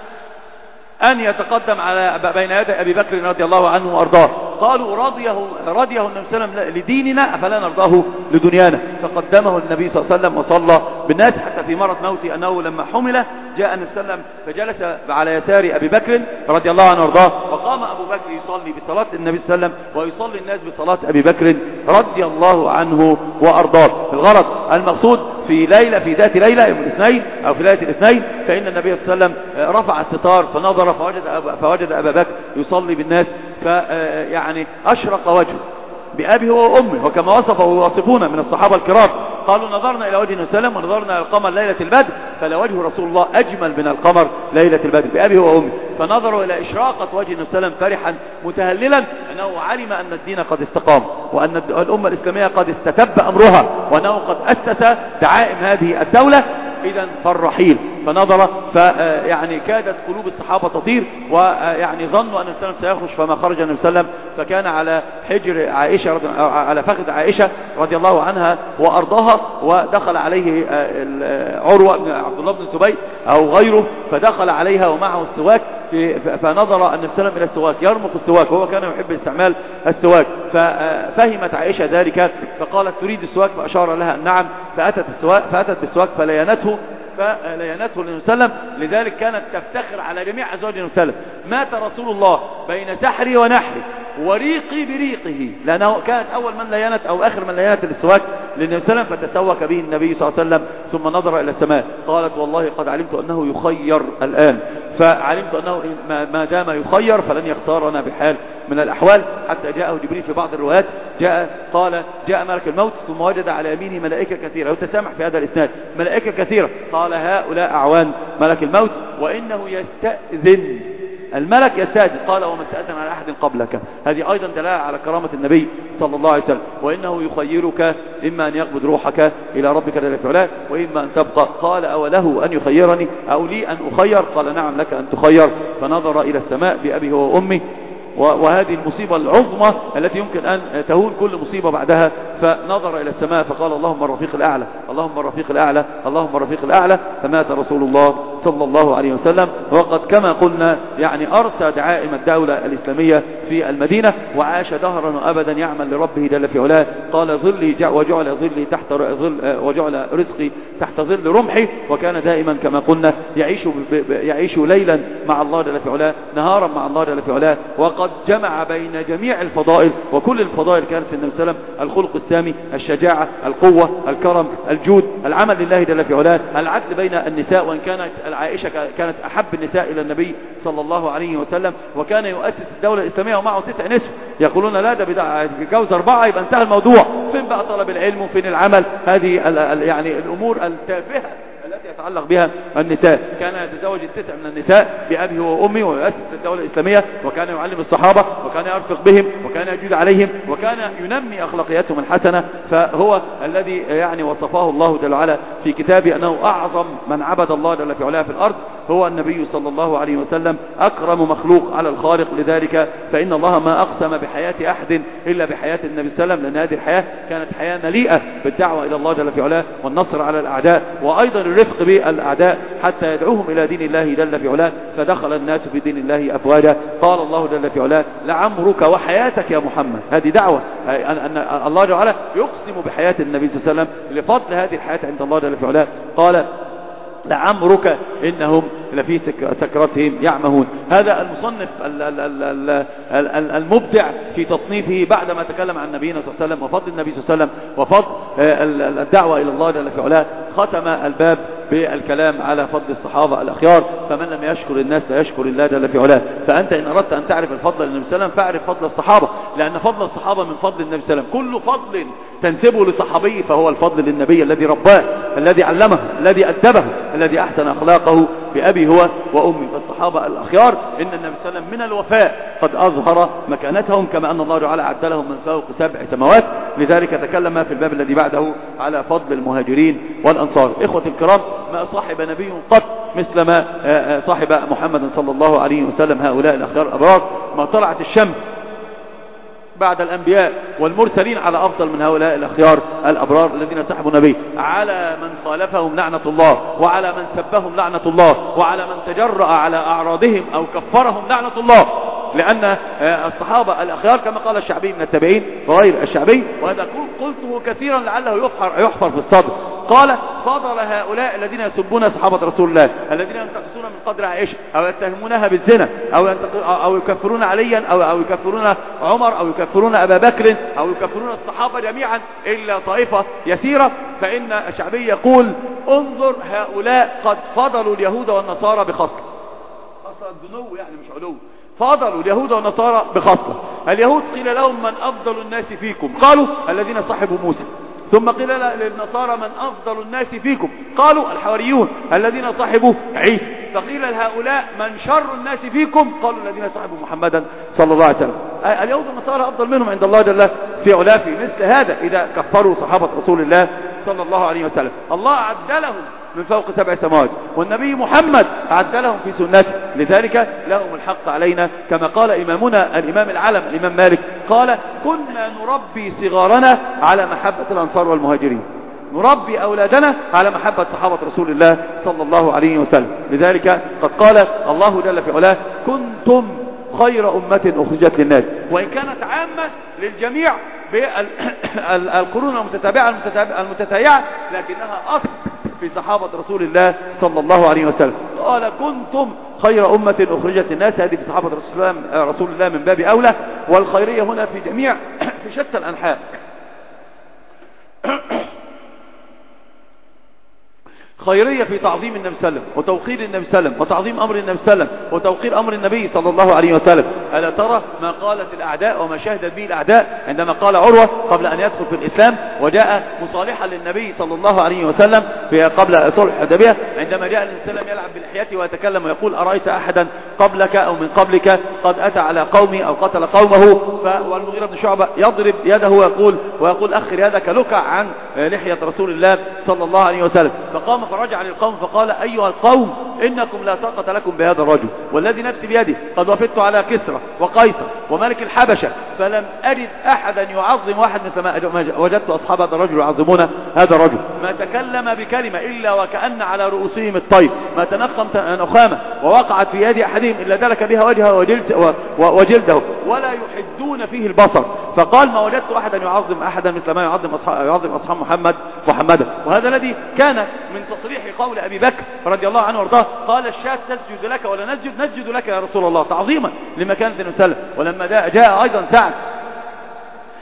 أن يتقدم على بين يدي أبي بكر رضي الله عنه وأرضاه. قالوا رضيه رضيه النبي صلى الله عليه وسلم لديننا فلا نرضاه لدنيانا، فقدمه النبي صلى الله عليه وسلم وصلى بالناس. حتى في مرض موته أنه لما حمل جاء النبي صلى الله عليه وسلم فجلس على يسار أبي بكر رضي الله عنه وأرضاه، فقام أبو بكر يصلي بصلاة النبي صلى الله عليه وسلم ويصلي الناس بصلاة أبي بكر رضي الله عنه وأرضاه. الغرض المقصود في ليلة في ذات ليلة يوم الاثنين أو في ليلة الاثنين فإن النبي صلى الله عليه وسلم رفع الستار فنظر فوجد أبا, فوجد أبا بكر يصلي بالناس، فيعني أشرق وجهه بأبي هو وأمه، وكما وصفه ويوصفون من الصحابة الكرام قالوا نظرنا إلى وجه النبي صلى الله عليه وسلم ونظرنا إلى القمر ليلة البدر فلا وجه رسول الله أجمل من القمر ليلة البدر بأبي هو وأمه. فنظروا إلى إشراقة وجه النبي صلى الله عليه وسلم فرحا متهللا أنه علم أن الدين قد استقام وأن الأمة الإسلامية قد استتب أمرها وأنه قد أسس دعائم هذه الدولة، إذا فالرحيل. فنظر فيعني كادت قلوب الصحابة تطير، ويعني ظنوا أن النبي سيخرج فما خرج النبي صلى الله عليه وسلم، فكان على حجر عائشة رضي على فخذ عائشة رضي الله عنها وأرضاها، ودخل عليه عروة بن عبد الله بن الزبير أو غيره، فدخل عليها ومعه السواك، فنظر النبي صلى الله عليه وسلم إلى السواك يرمق السواك وهو كان يحب استعمال السواك، ففهمت عائشة ذلك فقالت تريد السواك، فأشار لها نعم، فأتت السواك فأتت بالسواك فلينته فلينته النبي صلى الله عليه وسلم. لذلك كانت تفتخر على جميع أزواج النبي صلى الله عليه وسلم. مات رسول الله بين سحري ونحري وريقي بريقه، لأنه كانت أول من لينت أو آخر من لينت السواك للنبي صلى الله عليه وسلم، فتسوك به النبي صلى الله عليه وسلم ثم نظر إلى السماء. قالت والله قد علمت أنه يخير الآن، فعلمت أنه ما دام يخير فلن يختارنا بحال من الأحوال. حتى جاءه جبريل في بعض الروايات جاء قال جاء ملك الموت ثم وجد على يمينه ملائكة كثيرة، وتسامح في هذا الإسناد ملائكة كثيرة، قال هؤلاء أعوان ملك الموت وإنه يستأذن الملك يستأذن، قال وما استأذن على أحد قبلك. هذه أيضا دلالة على كرامة النبي صلى الله عليه وسلم. وإنه يخيرك إما أن يقبض روحك إلى ربك جل في علاه وإما أن تبقى. قال أوله أن يخيرني أو لي أن أخير؟ قال نعم لك أن تخير. فنظر إلى السماء بأبي هو وأمي، وهذه المصيبة العظمى التي يمكن أن تهون كل مصيبة بعدها. فنظر إلى السماء فقال اللهم الرفيق الأعلى اللهم الرفيق الأعلى اللهم الرفيق الأعلى. فمات رسول الله صلى الله عليه وسلم، وقد كما قلنا يعني أرسى دعائم الدولة الإسلامية في المدينة، وعاش دهرا وأبدا يعمل لربه جل في علاه. قال ظلي وجعل ظلي تحت ظل وجعل رزقي تحت ظل رمحي، وكان دائما كما قلنا يعيش يعيش ليلا مع الله جل في علاه، نهارا مع الله جل في علاه. وقد جمع بين جميع الفضائل، وكل الفضائل كانت في النبي صلى الله عليه وسلم: الخلق السامي، الشجاعة، القوة، الكرم، الجود، العمل لله جل في علاه، العدل بين النساء، وإن كانت عائشة كانت أحب النساء إلى النبي صلى الله عليه وسلم، وكان يؤسس الدولة الإسلامية ومعه تسع نسوة. يقولون لا ده جوز أربعة يبقى انتهى الموضوع. فين بقى طلب العلم وفين العمل؟ هذه يعني الأمور التافهة التي يتعلق بها النساء. كان يتزوج التسع من النساء بأبيه وأمه ويؤسس الدولة الإسلامية، وكان يعلم الصحابة وكان يرفق بهم وكان يجود عليهم وكان ينمي أخلاقياتهم الحسنة. فهو الذي يعني وصفه الله جل وعلا في كتابه أنه أعظم من عبد الله جل في علاه في الأرض هو النبي صلى الله عليه وسلم، أكرم مخلوق على الخالق. لذلك فإن الله ما أقسم بحياة أحد إلا بحياة النبي صلى الله عليه وسلم، لأن هذه الحياة كانت حياة مليئة بالدعوة إلى الله جل في علاه والنصر على الأعداء، وأيضا الرفق بالأعداء حتى يدعوهم إلى دين الله جل في علاه، فدخل الناس في دين الله أفواجا. قال الله جل في علاه لعمرك وحياتك يا محمد. هذه دعوة أن الله جل وعلا يقسم بحياة النبي صلى الله عليه وسلم لفضل هذه الحياة عند الله جل في علاه. قال لعمرك إنهم لفي سكرتهم يعمهون. هذا المصنف المبدع في تصنيفه بعدما تكلم عن نبينا صلى الله عليه وسلم وفضل النبي صلى الله عليه وسلم وفضل الدعوة إلى الله جل في علاه، ختم الباب بالكلام على فضل الصحابة الأخيار. فمن لم يشكر الناس لا يشكر الله جل في علاه. فأنت إن أردت أن تعرف الفضل للنبي صلى الله عليه وسلم فاعرف فضل الصحابة، لأن فضل الصحابة من فضل النبي صلى الله عليه وسلم. كل فضل تنسبه لصحابي فهو الفضل للنبي الذي رباه، الذي علمه، الذي أدبه، الذي أحسن أخلاقه بأبي هو وأمي. فالصحابة الأخيار إن النبي صلى الله عليه وسلم من الوفاء قد أظهر مكانتهم، كما أن الله تعالى عد لهم من فوق سبع سماوات. لذلك تكلم في الباب الذي بعده على فضل المهاجرين والأنصار. إخوة الكرام، ما صاحب نبي قط مثل ما صاحب محمد صلى الله عليه وسلم هؤلاء الأخيار الأبرار. ما طلعت الشمس بعد الأنبياء والمرسلين على أفضل من هؤلاء الأخيار الأبرار الذين سحبوا النبي. على من خالفهم لعنة الله، وعلى من سبهم لعنة الله، وعلى من تجرأ على أعراضهم أو كفرهم لعنة الله. لأن الصحابة الأخيار كما قال الشعبي من التابعين وغير الشعبي، وهذا قلته كثيرا لعله يحفر, يحفر في الصدر، قال فضل هؤلاء الذين يسبون صحابة رسول الله، الذين ينتقصون من قدر عائشة أو يتهمونها بالزنا أو, أو يكفرون عليا أو, أو يكفرون عمر أو يكفرون أبا بكر أو يكفرون الصحابة جميعا إلا طائفة يسيرة. فإن الشعبي يقول انظر هؤلاء قد فضلوا اليهود والنصارى بخصلة. خصلة دنو يعني مش علو. فضلوا اليهود والنصارى بخصلة. اليهود قيل لهم من أفضل الناس فيكم؟ قالوا الذين صحبوا موسى. ثم قيل للنصارى من أفضل الناس فيكم؟ قالوا الحواريون الذين صحبوا عيسى. فقيل لهؤلاء من شر الناس فيكم؟ قالوا الذين صحبوا محمدا صلى الله عليه وسلم. اليهود والنصارى أفضل منهم عند الله جل في علاه في مثل هذا إذا كفروا صحابة رسول الله صلى الله عليه وسلم. الله عد لهم من فوق سبع سماوات، والنبي محمد عد لهم في سنته. لذلك لهم الحق علينا، كما قال إمامنا الإمام العلم الإمام مالك قال كنا نربي صغارنا على محبة الأنصار والمهاجرين، نربي أولادنا على محبة صحابة رسول الله صلى الله عليه وسلم. لذلك قد قال الله جل في علاه كنتم خير أمة أخرجت للناس، وإن كانت عامة للجميع بالقرون المتتابعة المتتابعة لكنها أصل في صحابة رسول الله صلى الله عليه وسلم. قال كنتم خير أمة أخرجت الناس، هذه في صحابة رسول الله من باب أولى، والخيرية هنا في جميع في شتى الأنحاء. خيرية في تعظيم النبي صلى الله عليه وسلم وتوقير النبي صلى الله عليه وسلم وتعظيم أمر النبي صلى الله عليه وسلم وتوقير أمر النبي صلى الله عليه وسلم. ألا ترى ما قالت الأعداء وما شهدت به الأعداء عندما قال عروة قبل أن يدخل في الإسلام وجاء مصالحا للنبي صلى الله عليه وسلم في قبل صلح الحديبية، عندما جاء النبي صلى الله عليه وسلم يلعب بلحيته ويتكلم ويقول أرأيت أحدا قبلك أو من قبلك قد أتى على قومي أو قتل قومه، والمغيرة بن شعبة يضرب يده ويقول ويقول أخر يدك لكع عن لحية رسول الله صلى الله عليه وسلم. فقام فرجع للقوم فقال أيها القوم إنكم لا طاقة لكم بهذا الرجل، والذي نفسي بيده قد وفدت على كسرى وقيصر وملك الحبشة فلم أجد أحدا يعظم واحد مثل ما وجدت أصحاب هذا الرجل يعظمون هذا الرجل. ما تكلم بكلمة إلا وكأن على رؤوسهم الطير، ما تنخم نخامة ووقعت في يد أحدهم إلا دلك بها وجهه وجلده ولا يحدون فيه البصر. فقال ما وجدت أحدا يعظم أحدا مثل ما يعظم أصحاب, يعظم أصحاب محمد محمدا. وهذا الذي كان من تصريح قول أبي بكر رضي الله عنه وارضاه، قال الشاة تسجد لك ولا نسجد؟ نسجد لك يا رسول الله تعظيما لمكانة النبي صلى الله عليه وسلم. ولما جاء أيضا سعد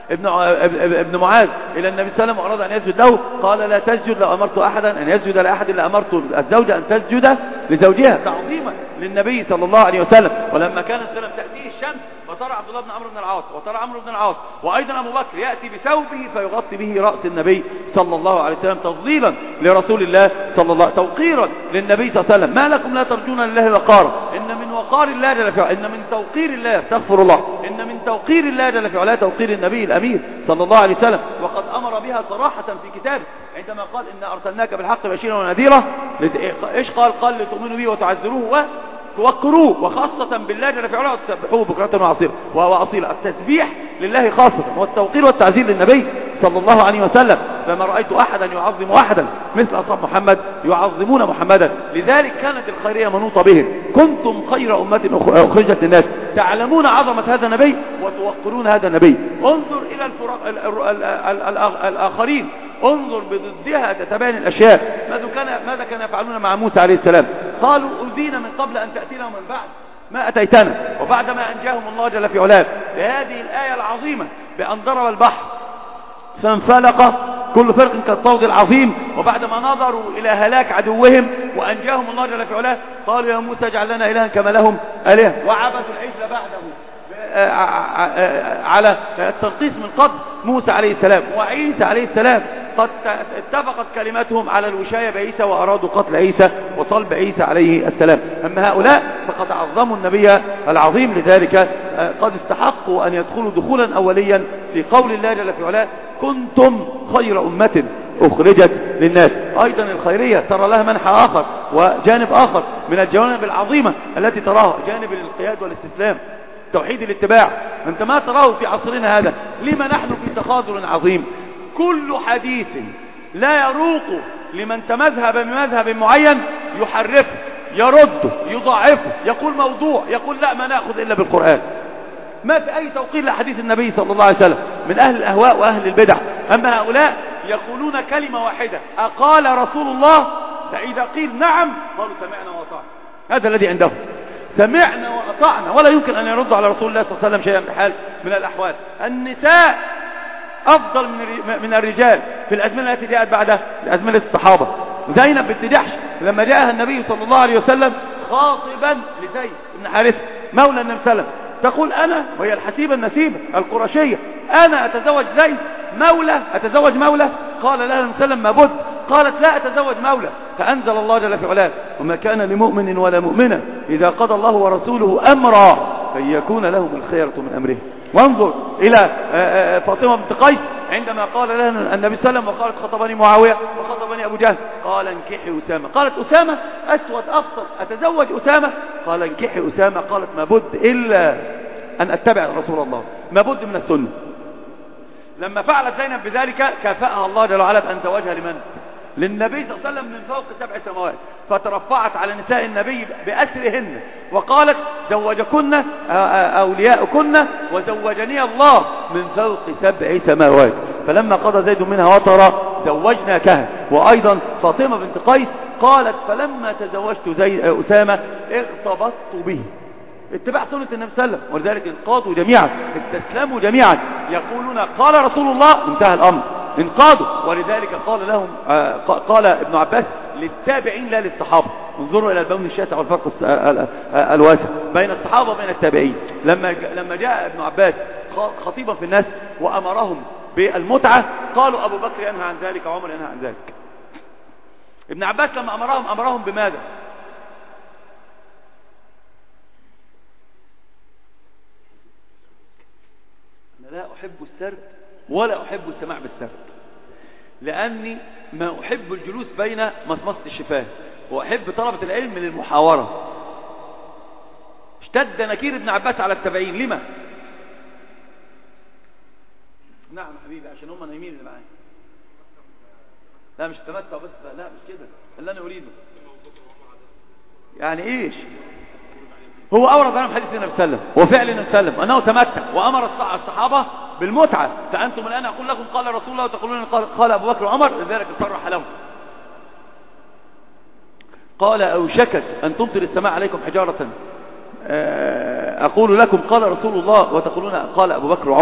ابن ابن معاذ إلى النبي صلى الله عليه وسلم وأراد أن يسجد له قال لا تسجد، لو أمرت أحدا أن يسجد لأحد لأمرت الزوجة أن تسجد لزوجها تعظيما للنبي صلى الله عليه وسلم. ولما كانت سلم تأتيه الشمس فترى عبد الله بن عمرو بن العاص وترى عمرو بن العاص وأيضا أبو بكر يأتي بثوبه فيغطي به رأس النبي صلى الله عليه وسلم تفضيلا لرسول الله صلى الله عليه وسلم، توقيرا للنبي صلى الله عليه وسلم. ما لكم لا ترجون لله وقارا؟ إن من وقار الله جل في علاه، إن من توقير الله، استغفر الله، إن من توقير الله جل في علاه توقير النبي الأمير صلى الله عليه وسلم، وقد أمر بها صراحة في كتابه عندما قال إن أرسلناك بالحق بشيرا ونذيرا. إيش قال؟ قال لتؤمنوا به وتعزروه وتوقروه، وخاصة بالله جل في علاه وتسبحوه بكرة وأصيلا. التسبيح لله خاصة، والتوقير والتعزير للنبي صلى الله عليه وسلم. فما رأيت أحدا يعظم أحدا مثل أصحاب محمد يعظمون محمدا. لذلك كانت الخيرية منوطة بهم. كنتم خير أمة أخرجت للناس، تعلمون عظمة هذا النبي وتوقرون هذا النبي. انظر إلى الآخرين، انظر بضدها تتبين الأشياء. ماذا كان ماذا كان يفعلون مع موسى عليه السلام؟ قالوا أذينا من قبل أن تأتينا ومن بعد ما أتيتنا. وبعدما أنجاهم الله جل في علاه بهذه الآية العظيمة بأن ضرب البحر فانفلق كل فرق كالطود العظيم، وبعدما نظروا إلى هلاك عدوهم وأنجاهم الله جل في علاه قالوا يا موسى اجعل لنا إلها كما لهم آلهة، وعبدوا العجل بعده على التنقيص من قبل موسى عليه السلام وعيسى عليه السلام. قد اتفقت كلماتهم على الوشاية بعيسى وأرادوا قتل عيسى وصلب عيسى عليه السلام. أما هؤلاء فقد عظموا النبي العظيم، لذلك قد استحقوا أن يدخلوا دخولا أوليا في قول الله جل في علاه كنتم خير أمة أخرجت للناس. أيضا الخيرية ترى لها منحى آخر وجانب آخر من الجوانب العظيمة التي تراها، جانب الانقياد والاستسلام، توحيد الاتباع. أنت ما تراه في عصرنا هذا. لما نحن في تخاذل عظيم؟ كل حديث لا يروق لمن تمذهب بمذهب معين يحرفه، يرده، يضعفه، يقول موضوع، يقول لا ما نأخذ إلا بالقرآن. ما في أي توقير لحديث النبي صلى الله عليه وسلم من أهل الأهواء وأهل البدع. أما هؤلاء يقولون كلمة واحدة أقال رسول الله، فإذا قيل نعم قالوا سمعنا وأطعنا. هذا الذي عندهم، سمعنا وأطعنا، ولا يمكن أن يرد على رسول الله صلى الله عليه وسلم شيئا بحال من الأحوال. النساء أفضل من الرجال في الأزمنة التي جاءت بعدها، أزمنة الصحابة. زينب بنت جحش لما جاءها النبي صلى الله عليه وسلم خاطبا لزيد بن حارثة مولى النبي صلى الله عليه وسلم، تقول أنا، وهي الحسيبة النسيبة القرشية، أنا أتزوج زيد مولى، أتزوج مولى؟ قال لها النبي صلى الله عليه وسلم ما بد. قالت لا أتزوج مولى. فأنزل الله جل في علاه وما كان لمؤمن ولا مؤمنة إذا قضى الله ورسوله أمرا أن يكون لهم الخيرة من أمره. وانظر إلى فاطمة بنت قيس عندما قال لها النبي صلى الله عليه وسلم وقالت خطبني معاوية وخطبني أبو جهل، قال انكحي أسامة. قالت أسامة أسود أفضل، أتزوج أسامة؟ قال انكحي أسامة. قالت ما بد إلا أن أتبع رسول الله، ما بد من السنة. لما فعلت زينب بذلك كافأها الله جل وعلا بأن زوجها لمن؟ للنبي صلى الله عليه وسلم من فوق سبع سماوات. فترفعت على نساء النبي بأسرهن وقالت زوجكن أولياؤكن وزوجني الله من فوق سبع سماوات. فلما قضى زيد منها وطرا زوجناكها. وأيضا فاطمة بنت قيس قالت فلما تزوجت زي أسامة اغتبطت به، اتباع سنة النبي صلى الله عليه وسلم. ولذلك انقادوا جميعا، استسلموا جميعا، يقولون قال رسول الله، انتهى الأمر، انقادوا. ولذلك قال لهم آه قال ابن عباس للتابعين لا للصحابة. انظروا إلى البون الشاسع والفرق الواسع بين الصحابة وبين التابعين. لما لما جاء ابن عباس خطيبا في الناس وأمرهم بالمتعة قالوا أبو بكر ينهى عن ذلك وعمر ينهى عن ذلك. ابن عباس لما أمرهم أمرهم بماذا؟ أنا لا أحب السرد ولا أحب السماع بالسرد، لأني ما أحب الجلوس بين مصمصة الشفاه، وأحب طلبة العلم للمحاورة. اشتد نكير ابن عباس على التابعين. لما؟ نعم حبيبي عشان هم نايمين اللي معايا. لا مش تمتع بس، لا مش كده اللي أنا أريده. يعني إيش؟ هو أورد عنهم حديث النبي صلى الله عليه وسلم وفعل النبي صلى الله عليه وسلم أنه تمتع وأمر الصحابة بالمتعة. فأنتم الآن أقول لكم قال رسول الله وتقولون قال أبو بكر وعمر، لذلك صرح لهم قال أوشكت أن تمطر السماء عليكم حجارة أقول لكم قال رسول الله وتقولون قال أبو بكر وعمر.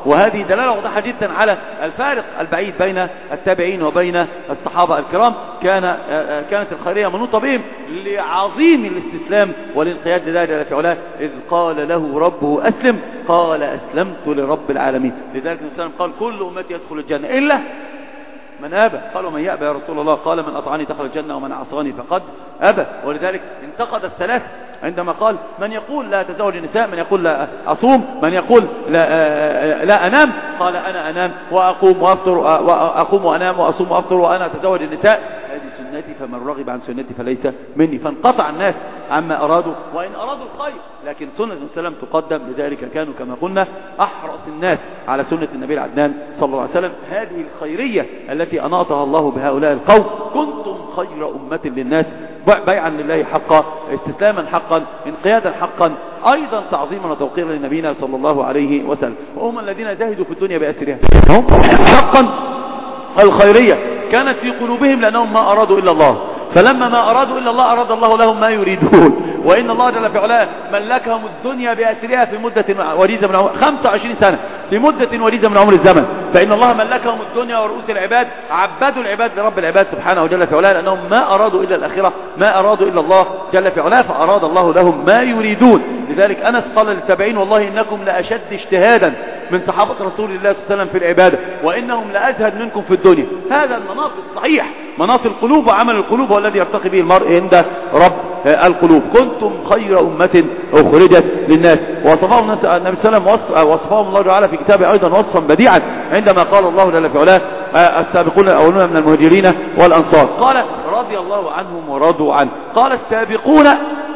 وهذه دلالة واضحة جدا على الفارق البعيد بين التابعين وبين الصحابة الكرام. كان كانت الخيرية منوطة بهم لعظيم الاستسلام والانقياد لله جل في علاه، إذ قال له ربه أسلم قال أسلمت لرب العالمين. لذلك النبي صلى الله عليه وسلم قال كل أمتي يدخل الجنة إلا من أبى. قالوا من يأبى يا رسول الله؟ قال من أطعني دخل الجنة ومن عصاني فقد أبى. ولذلك انتقد الثلاث عندما قال من يقول لا أتزوج النساء، من يقول لا أصوم، من يقول لا, لا أنام، قال أنا أنام وأقوم وأفطر، وأقوم وأنام وأصوم وأفطر وأنا أتزوج النساء، هذه سنتي فمن رغب عن سنتي فليس مني. فانقطع الناس عما أرادوا، وإن أرادوا الخير لكن سنة النبي صلى الله عليه وسلم تقدم. لذلك كانوا كما قلنا أحرص الناس على سنة النبي العدنان صلى الله عليه وسلم. هذه الخيرية التي أناطها الله بهؤلاء القوم، كنتم خير أمة للناس، بيعا لله حقا، استسلاما حقا، انقيادا حقا، أيضا تعظيما وتوقيرا لنبينا صلى الله عليه وسلم. وهم الذين زهدوا في الدنيا بأسرها. هم حقا الخيرية كانت في قلوبهم لأنهم ما أرادوا إلا الله، فلما ما أرادوا إلا الله أراد الله لهم ما يريدون. وإن الله جل في علاه ملكهم الدنيا بأسرها في مدة وجيزة من عمر خمسة وعشرين سنة، في مدة وجيزة من عمر الزمن. فإن الله ملكهم الدنيا ورؤوس العباد، عبدوا العباد لرب العباد سبحانه جل في علاه، لأنهم ما أرادوا إلا الآخرة، ما أرادوا إلا الله جل في علاه، فأراد الله لهم ما يريدون. لذلك أنس قال للتابعين والله إنكم لأشد اجتهادا من صحابة رسول الله صلى الله عليه وسلم في العبادة، وإنهم لأزهد منكم في الدنيا. هذا المناط الصحيح، مناط القلوب وعمل القلوب هو الذي يرتقي به المرء عند رب القلوب. كنتم خير أمة أخرجت للناس. وصفهم النبي صلى الله عليه وسلم وصفهم الله تعالى في كتابه أيضا وصفا بديعا عندما قال الله جل في علاه السابقون الأولون من المهاجرين والأنصار، قال رضي الله عنهم ورضوا عنه. قال السابقون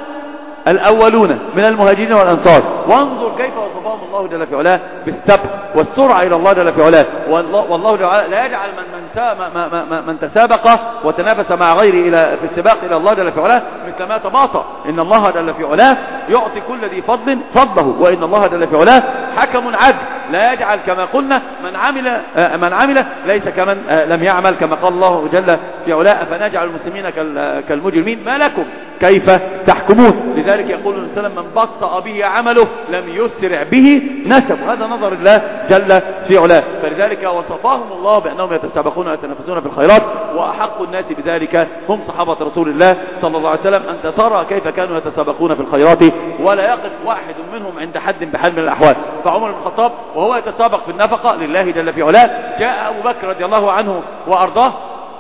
الأولون من المهاجرين والأنصار، وانظر كيف وصفهم الله جل في علاه بالسبق والسرعة إلى الله جل في علاه. والله جل لا يجعل من من من تسابق وتنافس مع غيره إلى في السباق إلى الله جل في علاه مثل ما تباطأ. إن الله جل في علاه يعطي كل ذي فضل فضله، وإن الله جل في علاه حكم عدل، لا يجعل كما قلنا من عمل من عمل ليس كمن لم يعمل، كما قال الله جل في علاه فنجعل المسلمين كالمجرمين ما لكم كيف تحكمون. لذلك يقول النبي صلى الله عليه وسلم من بطأ به عمله لم يسرع به نسب. هذا نظر الله جل في علاه. فلذلك وصفاهم الله بأنهم يتسابقون ويتنافسون في الخيرات، وأحق الناس بذلك هم صحابة رسول الله صلى الله عليه وسلم. أنت ترى كيف كانوا يتسابقون في الخيرات ولا يقف واحد منهم عند حد بحال من الأحوال. فعمر بن الخطاب وهو يتسابق في النفقة لله جل في علاه، جاء أبو بكر رضي الله عنه وأرضاه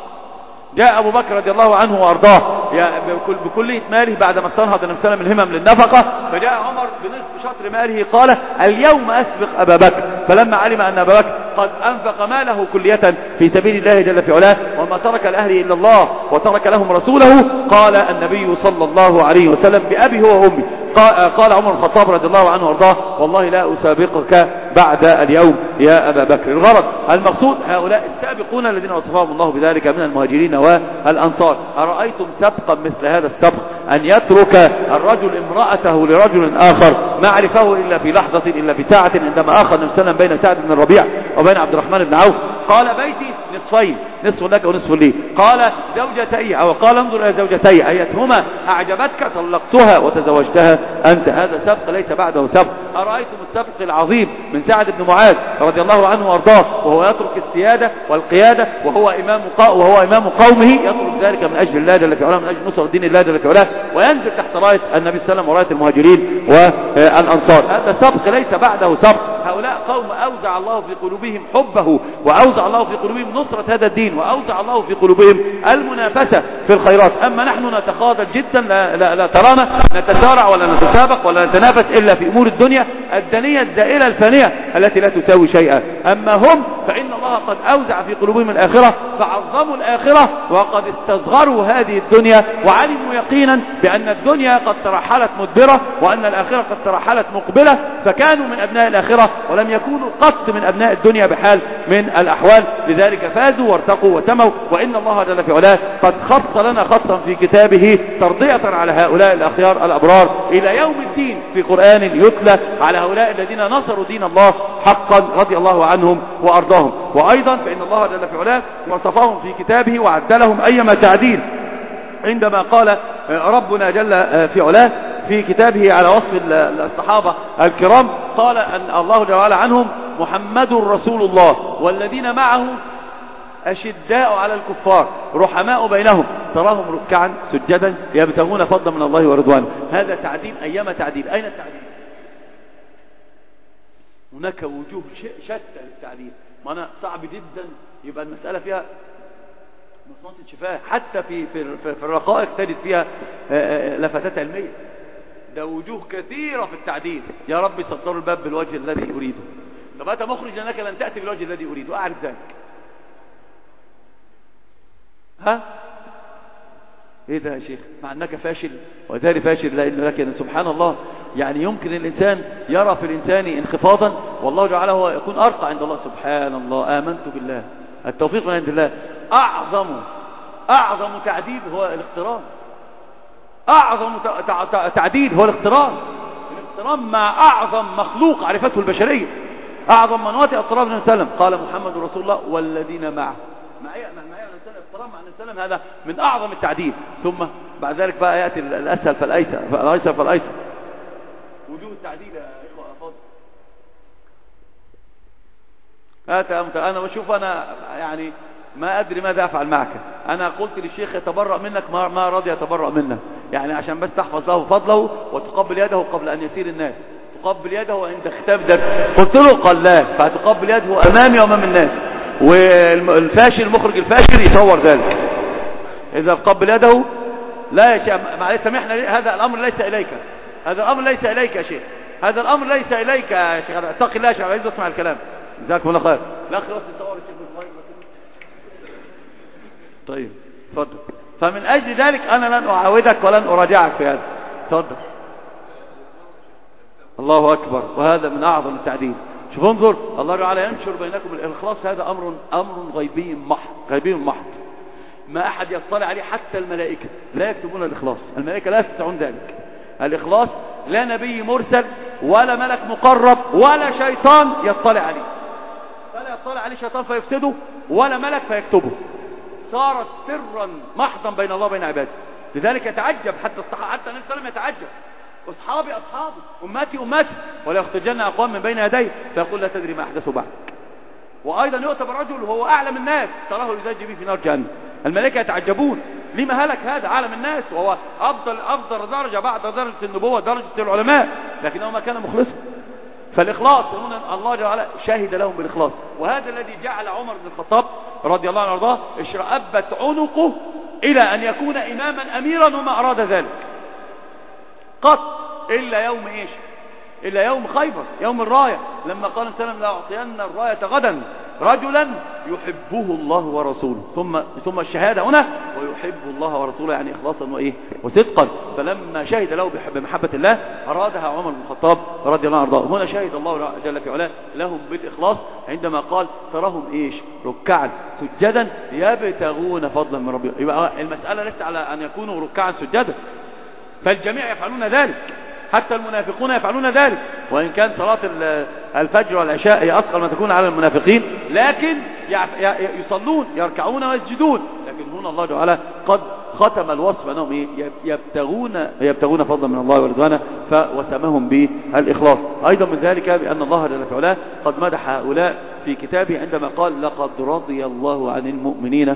جاء أبو بكر رضي الله عنه وأرضاه بكل بكلية ماله بعدما استنهض النبي صلى الله عليه وسلم الهمم للنفقة، فجاء عمر بنصف شطر ماله قال اليوم أسبق أبا بكر. فلما علم أن أبا بكر قد أنفق ماله كلية في سبيل الله جل في علاه وما ترك لأهله إلا الله وترك لهم رسوله، قال النبي صلى الله عليه وسلم بأبي هو وأمي، قال عمر الخطاب رضي الله عنه وارضاه والله لا أسابقك بعد اليوم يا أبا بكر. الغرض المقصود هؤلاء السابقون الذين وصفهم الله بذلك من المهاجرين والأنصار. أرأيتم سبقا مثل هذا السبق أن يترك الرجل امرأته لرجل آخر ما عرفه إلا في لحظة إلا في ساعة، عندما آخر النبي صلى الله عليه وسلم بين سعد بن الربيع وبين عبد الرحمن بن عوف قال بيتي نصفين، نصف لك ونصف لي، قال زوجتي أو قال انظر إلى زوجتي أيتهما أعجبتك طلقتها وتزوجتها أنت. هذا سبق ليس بعده سبق. أرأيتم السبق العظيم من سعد بن معاذ رضي الله عنه وارضاه وهو يترك السيادة والقيادة وهو إمام وهو إمام قومه، يترك ذلك من أجل الله جل في علاه، من أجل نصر دين الله جل في علاه، وينزل تحت راية النبي صلى الله عليه وسلم وراية المهاجرين والأنصار. هذا سبق ليس بعده سبق. هؤلاء قوم أوزع الله في قلوبهم حبه، وأوزع الله في قلوبهم نصرة هذا الدين، وأوزع الله في قلوبهم المنافسة في الخيرات. أما نحن نتخاذل جدا، لا, لا, لا ترانا نتسارع ولا نتسابق ولا نتنافس إلا في أمور الدنيا الدنية الزائلة الفانية التي لا تساوي شيئا. أما هم فإن الله قد أوزع في قلوبهم الآخرة فعظموا الآخرة وقد استصغروا هذه الدنيا، وعلموا يقينا بأن الدنيا قد ترحلت مدبرة وأن الآخرة قد ترحلت مقبلة، فكانوا من أبناء الآخرة ولم يكونوا قط من أبناء الدنيا بحال من الأحوال. لذلك فازوا وارتقوا وتموا. وإن الله جل في علاه قد خص لنا خصا في كتابه ترضية على هؤلاء الأخيار الأبرار إلى يوم الدين في قرآن يتلى على هؤلاء الذين نصروا دين الله حقا رضي الله عنهم وأرضاهم. وأيضا فإن الله جل في علاه وصفهم في كتابه وعدلهم أيما تعديل عندما قال ربنا جل في علاه في كتابه على وصف الصحابة الكرام، قال أن الله جل وعلا عنهم محمد رسول الله والذين معه أشداء على الكفار رحماء بينهم تراهم ركعا سجدا يبتغون فضلا من الله ورضوانه. هذا تعديل أيام تعديل. أين التعديل؟ هناك وجوه شتى للتعديل. ما أنا صعب جدا يبقى المسألة فيها مصنطة شفاه، حتى في في في الرقائق تجد فيها لفتات علمية. ده وجوه كثيرة في التعديل. يا رب صدروا الباب بالوجه الذي أريده. طب أنت مخرج لأنك لن تأتي بالوجه الذي أريده، أعرف ذلك. ها ايه ده يا شيخ؟ مع انك فاشل وذاري فاشل، لان لكن سبحان الله يعني يمكن الانسان يرى في الانسان انخفاضا والله جعله يكون ارقى عند الله. سبحان الله. امنت بالله، التوفيق من عند الله. اعظم اعظم تعديل هو الاقتران. اعظم تعديل هو الاقتران. الاقتران مع اعظم مخلوق عرفته البشريه، اعظم من وطئ التراب النبي صلى الله عليه وسلم. قال محمد رسول الله والذين معه. معي معي الاحترام مع السلام، هذا من اعظم التعديل. ثم بعد ذلك بقى ياتي الاسهل فالايسر، فالايسر فالايسر. وجوه التعديل يا اخوه افاضل. هات انا بشوف انا يعني ما ادري ماذا افعل معك. انا قلت للشيخ يتبرأ منك ما ما راضي يتبرأ منك، يعني عشان بس تحفظ له فضله وتقبل يده قبل ان يسير الناس. تقبل يده عند ختام درس. قلت له قال لا، فتقبل يده امامي وامام الناس، والفاشل المخرج الفاشل يصور ذلك. إذا قبل يده لا يا شيخ معلش سامحنا، هذا الأمر ليس إليك، هذا الأمر ليس إليك يا شيخ، هذا الأمر ليس إليك يا شيخ. اتق الله يا شيخ، عايز اسمع الكلام. جزاكم الله خير. لا خلاص تصور الشيخ بالموبايل. طيب اتفضل. فمن أجل ذلك أنا لن أعاودك ولن أراجعك في هذا. اتفضل. الله أكبر. وهذا من أعظم التعديل. شوف انظر، الله تعالى ينشر بينكم الإخلاص. هذا أمر أمر غيبي محض، غيبي محض، ما أحد يطلع عليه، حتى الملائكة لا يكتبون الإخلاص. الملائكة لا يستطيعون ذلك. الإخلاص لا نبي مرسل ولا ملك مقرب ولا شيطان يطلع عليه، فلا يطلع عليه شيطان فيفسده ولا ملك فيكتبه. صارت سرا محضا بين الله وبين عباده. لذلك يتعجب حتى الصحابة، حتى النبي صلى الله عليه وسلم يتعجب. أصحابي أصحابي، أمتي أمتي، ولا يختجن أقوام من بين يديه فيقول لا تدري ما أحدثوا بعد. وأيضا يؤتى برجل وهو أعلم الناس تراه يزج به في نار جهنم. الملائكة يتعجبون لما هلك هذا عالم الناس وهو أفضل أفضل درجة بعد درجة النبوة درجة العلماء، لكنه ما كان مخلصا. فالإخلاص هنا الله جل شاهد لهم بالإخلاص. وهذا الذي جعل عمر بن الخطاب رضي الله عنه وارضاه اشرأبت عنقه إلى أن يكون إماما أميرا وما أراد ذلك قط إلا يوم إيش؟ إلا يوم خيبر، يوم الراية، لما قال السلام لا أعطينا الراية غدا رجلا يحبه الله ورسوله. ثم ثم الشهادة هنا ويحب الله ورسوله، يعني إخلاصا وإيه وصدقا. فلما شهد له بمحبة الله أرادها عمر بن الخطاب رضي الله عنه. هنا شهد الله جل في علاه لهم بالإخلاص عندما قال تراهم إيش؟ ركعا سجدا يبتغون فضلا من ربهم. يبقى المسألة ليست على أن يكونوا ركعا سجدا، فالجميع يفعلون ذلك، حتى المنافقون يفعلون ذلك. وإن كان صلاة الفجر والعشاء هي أثقل ما تكون على المنافقين، لكن يصلون يركعون ويسجدون. لكن هنا الله تعالى قد ختم الوصف أنهم إيه؟ يبتغون يبتغون فضلا من الله ورضوانه، وسمهم بالإخلاص. أيضا من ذلك بأن الله جل وعلا قد مدح هؤلاء في كتابه عندما قال لقد رضي الله عن المؤمنين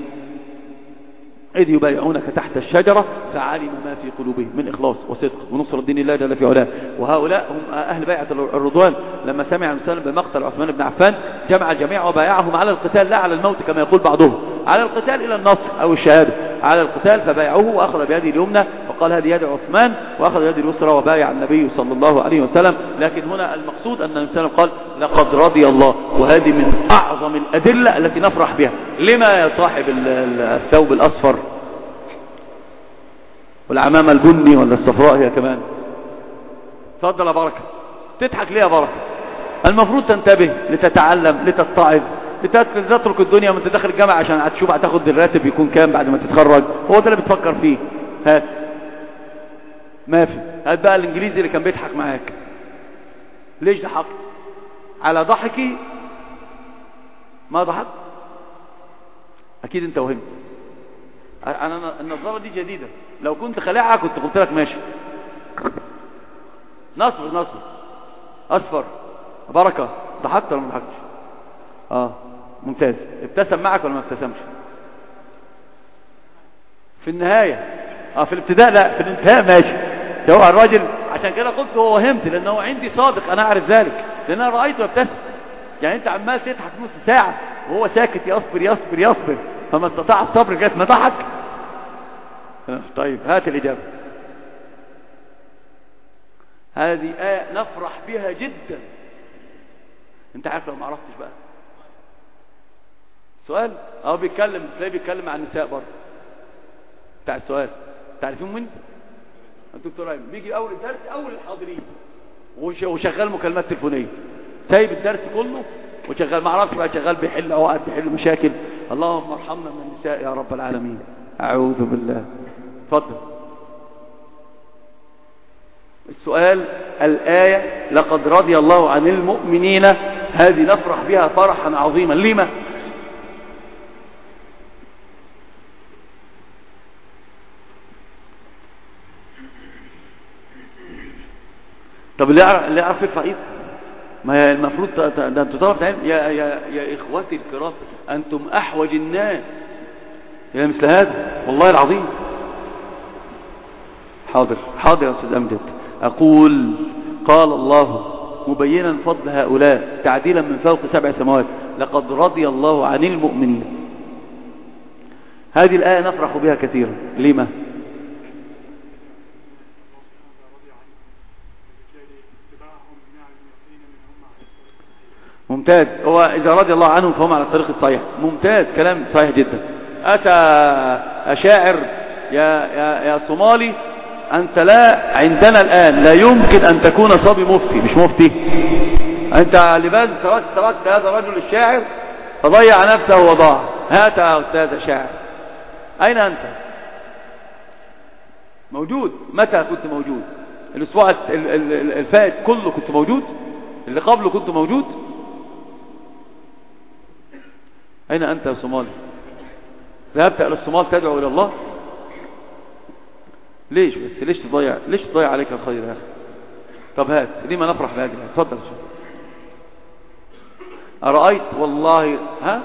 إذ يبايعونك تحت الشجرة فعلم ما في قلوبهم من إخلاص وصدق ونصر الدين الله جل في علاه. وهؤلاء هم أهل بيعة الرضوان. لما سمع المسلم بمقتل عثمان بن عفان جمع الجميع وبايعهم على القتال لا على الموت كما يقول بعضهم، على القتال إلى النصر أو الشهادة، على القتال. فبايعوه وأخذ بيده اليمنى وقال هذه يد عثمان، وأخذ بيده اليسرى وبايع النبي صلى الله عليه وسلم. لكن هنا المقصود أن المسلم قال لقد رضي الله، وهذه من أعظم الأدلة التي نفرح بها. لما يا صاحب الثوب الأصفر والعمامة البني ولا الصفراء هي كمان؟ تفضل يا بركة. تضحك ليه يا بركة؟ المفروض تنتبه لتتعلم لتتعظ لتترك الدنيا وانت داخل الجامعة عشان هتشوف هتاخد الراتب يكون كام بعد ما تتخرج. هو ده اللي بتفكر فيه. هات ما في. هات بقى الانجليزي اللي كان بيضحك معاك. ليش ضحك؟ على ضحكي ما ضحك؟ اكيد انت وهمت. انا النظارة دي جديدة، لو كنت خلعها كنت قلت لك ماشي. نصر نصر اصفر بركة ضحكت ولا ما ضحكتش؟ اه ممتاز. ابتسم معك ولا ما ابتسمش؟ في النهاية اه في الابتداء لا، في الانتهاء ماشي. هو الراجل عشان كده قلت هو وهمت، لانه عندي صادق انا اعرف ذلك، لان انا رايته يبتسم. يعني انت عمال تضحك نص ساعة وهو ساكت يصبر يصبر يصبر، فما استطاع الصبر لغايه ما ضحك. طيب هات الإجابة. هذه آية نفرح بها جدا. انت عارف لو ما عرفتش بقى سؤال اه بيتكلم تلاقيه بيتكلم عن النساء برضه بتاع السؤال. تعرفين مين؟ الدكتور ايمن بيجي اول الدرس اول الحاضرين وشغال مكالمات تليفونيه، سايب الدرس كله وشغال ما اعرفش بقى، شغال بيحل اوقات بيحل مشاكل. اللهم ارحمنا من النساء يا رب العالمين. اعوذ بالله. اتفضل. السؤال الآية لقد رضي الله عن المؤمنين، هذه نفرح بها فرحا عظيما. لما؟ طب اللي يعرف اللي يعرف يرفع ايده. ما هي المفروض ده انتوا طرف تعين يا يا يا اخواتي الكرام، انتم احوج الناس الى مثل هذا والله العظيم. حاضر حاضر يا استاذ امجد. اقول قال الله مبينا فضل هؤلاء تعديلا من فوق سبع سماوات، لقد رضي الله عن المؤمنين. هذه الآية نفرح بها كثيرا. لما؟ ممتاز. هو إذا رضي الله عنهم فهم على الطريق الصحيح. ممتاز، كلام صحيح جدا. أتى أشاعر يا, يا, يا صومالي أنت لا عندنا الآن لا يمكن أن تكون صبي مفتي. مش مفتي أنت لباس تركت تركت هذا الرجل الشاعر فضيع نفسه وضاع. هات يا أستاذ شاعر، أين أنت؟ موجود؟ متى كنت موجود؟ الأسبوع الفائت كله كنت موجود؟ اللي قبله كنت موجود؟ أين أنت يا صومالي؟ ذهبت إلى الصومال تدعو إلى الله؟ ليش بس ليش تضيع ليش تضيع عليك الخير يا أخي؟ طب هات لما نفرح بهذه. تفضل شوف. أرأيت والله ها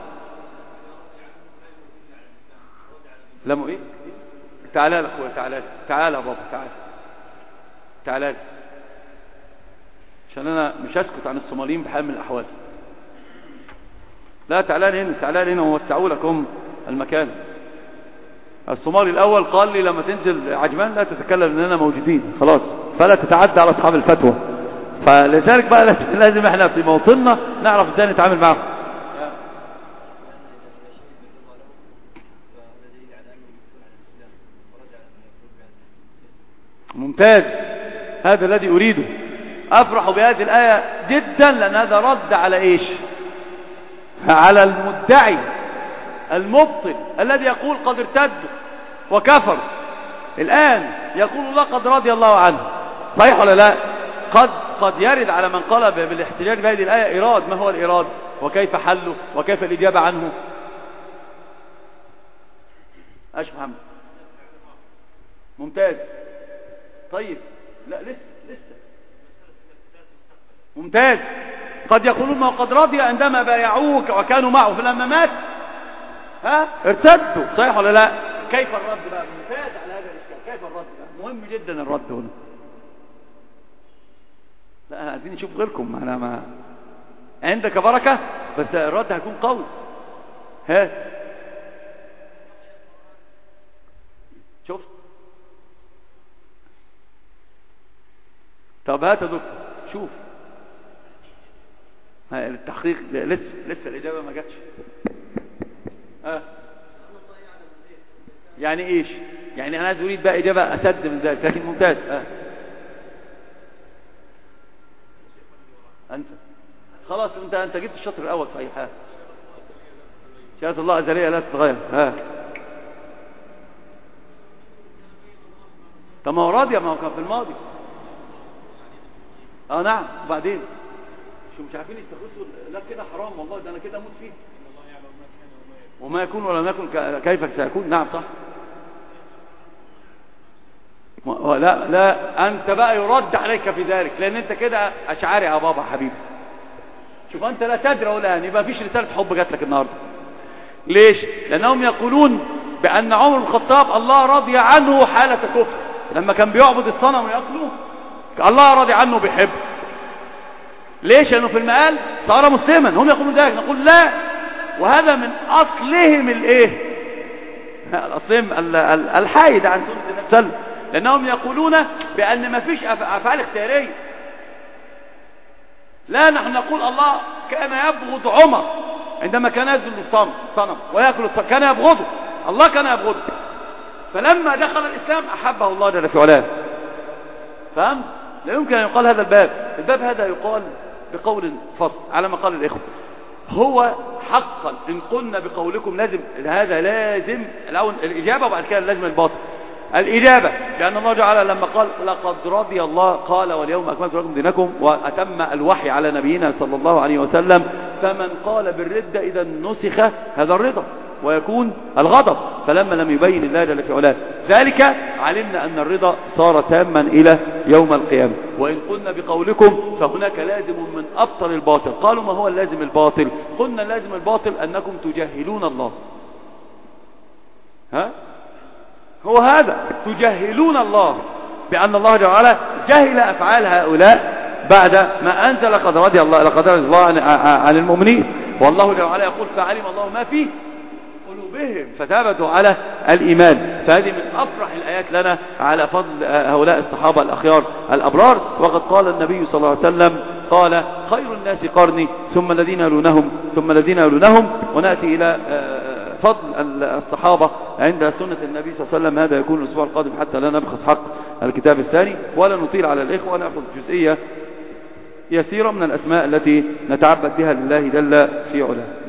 لم ايه تعالى يا اخويا تعالى تعالى يا بابا تعالى تعالى عشان انا مش هسكت عن الصوماليين بحال من الاحوال. لا تعالى هنا تعالى هنا ووسعوا لكم المكان. الصومالي الاول قال لي لما تنزل عجمان لا تتكلم اننا موجودين خلاص، فلا تتعدى على اصحاب الفتوى. فلذلك بقى لازم احنا في موطننا نعرف ازاي نتعامل معهم. ممتاز، هذا الذي أريده. أفرح بهذه الآية جدا لأن هذا رد على إيش؟ على المدعي المبطل الذي يقول قد ارتد وكفر. الآن يقول الله قد رضي الله عنه. صحيح ولا لا؟ قد قد يرد على من قال بالاحتجاج بهذه الآية إيراد. ما هو الإيراد وكيف حله وكيف الإجابة عنه؟ أش محمد ممتاز. طيب لا لسه لسه ممتاز. قد يقولون ما قد رضي عندما بايعوك وكانوا معه فلما مات ها ارتدوا. صحيح ولا لا؟ كيف الرد بقى؟ ممتاز على هذا الاشكال. كيف الرد بقى؟ مهم جدا الرد هنا. لا عايزين نشوف غيركم. انا ما عندك بركه بس الرد هيكون قوي. ها شفت؟ طب هات يا دكتور شوف. التحقيق لسه لسه الإجابة ما جاتش. اه يعني ايش؟ يعني انا عايز اريد بقى إجابة اسد من ذلك. لكن ممتاز. اه انت خلاص انت انت جبت الشطر الاول صحيح. ها شهادة الله ازلية لا تتغير. ها طب ما هو راضي ما هو كان في الماضي. اه نعم. وبعدين شو مش عارفين يستخلصوا؟ لا كده حرام والله، ده انا كده اموت فيه. وما يكون ولا يكون كيف سيكون. نعم صح. لا لا انت بقى يرد عليك في ذلك لان انت كده اشعاري يا بابا حبيبي. شوف أنت لا تدري ولا أن يبقى فيش رسالة حب جات لك النهاردة. ليش؟ لأنهم يقولون بأن عمر بن الخطاب الله راضي عنه حالة كفر، لما كان بيعبد الصنم ويأكله الله راضي عنه بيحب. ليش؟ لأنه في المقال صار مسلما. هم يقولون ذلك، نقول لا، وهذا من أصلهم الإيه؟ الأصلهم الحايد عن سنة النبي صلى الله عليه وسلم، لأنهم يقولون بأن ما فيش أفعال اختيارية. لا، نحن نقول الله كان يبغض عمر عندما كان يسجد للصنم ويأكل الصنم، كان يبغضه، الله كان يبغضه، فلما دخل الإسلام أحبه الله جل في علاه. فهم؟ لا يمكن أن يقال هذا الباب الباب هذا يقال بقول فصل على ما قال الإخوة. هو حقا إن قلنا بقولكم لازم، هذا لازم الأول الإجابة وبعد كده لازم الباطل. الإجابة لأن الله تعالى لما قال لقد رضي الله قال واليوم أكملت لكم دينكم، وأتم الوحي على نبينا صلى الله عليه وسلم، فمن قال بالردة إذا نسخ هذا الرضا ويكون الغضب، فلما لم يبين الله جل في علاه ذلك علمنا أن الرضا صار تاما إلى يوم القيامة. وإن قلنا بقولكم فهناك لازم من أبطل الباطل. قالوا ما هو اللازم الباطل؟ قلنا اللازم الباطل أنكم تجهلون الله. ها؟ هو هذا، تجهلون الله بأن الله جل وعلا جهل أفعال هؤلاء بعد ما أنزل لقد رضي الله لقد رضي الله عن, عن المؤمنين، والله جل وعلا يقول فعلم الله ما في قلوبهم فثابتوا على الإيمان. فهذه من أفرح الآيات لنا على فضل هؤلاء الصحابة الأخيار الأبرار. وقد قال النبي صلى الله عليه وسلم قال خير الناس قرني ثم الذين يلونهم ثم الذين يلونهم. ونأتي إلى فضل الصحابة عند سنة النبي صلى الله عليه وسلم. هذا يكون الأسبوع القادم حتى لا نبخس حق الكتاب الثاني ولا نطيل على الإخوة، ونأخذ جزئية يسيرة من الأسماء التي نتعبد بها لله جل في علاه.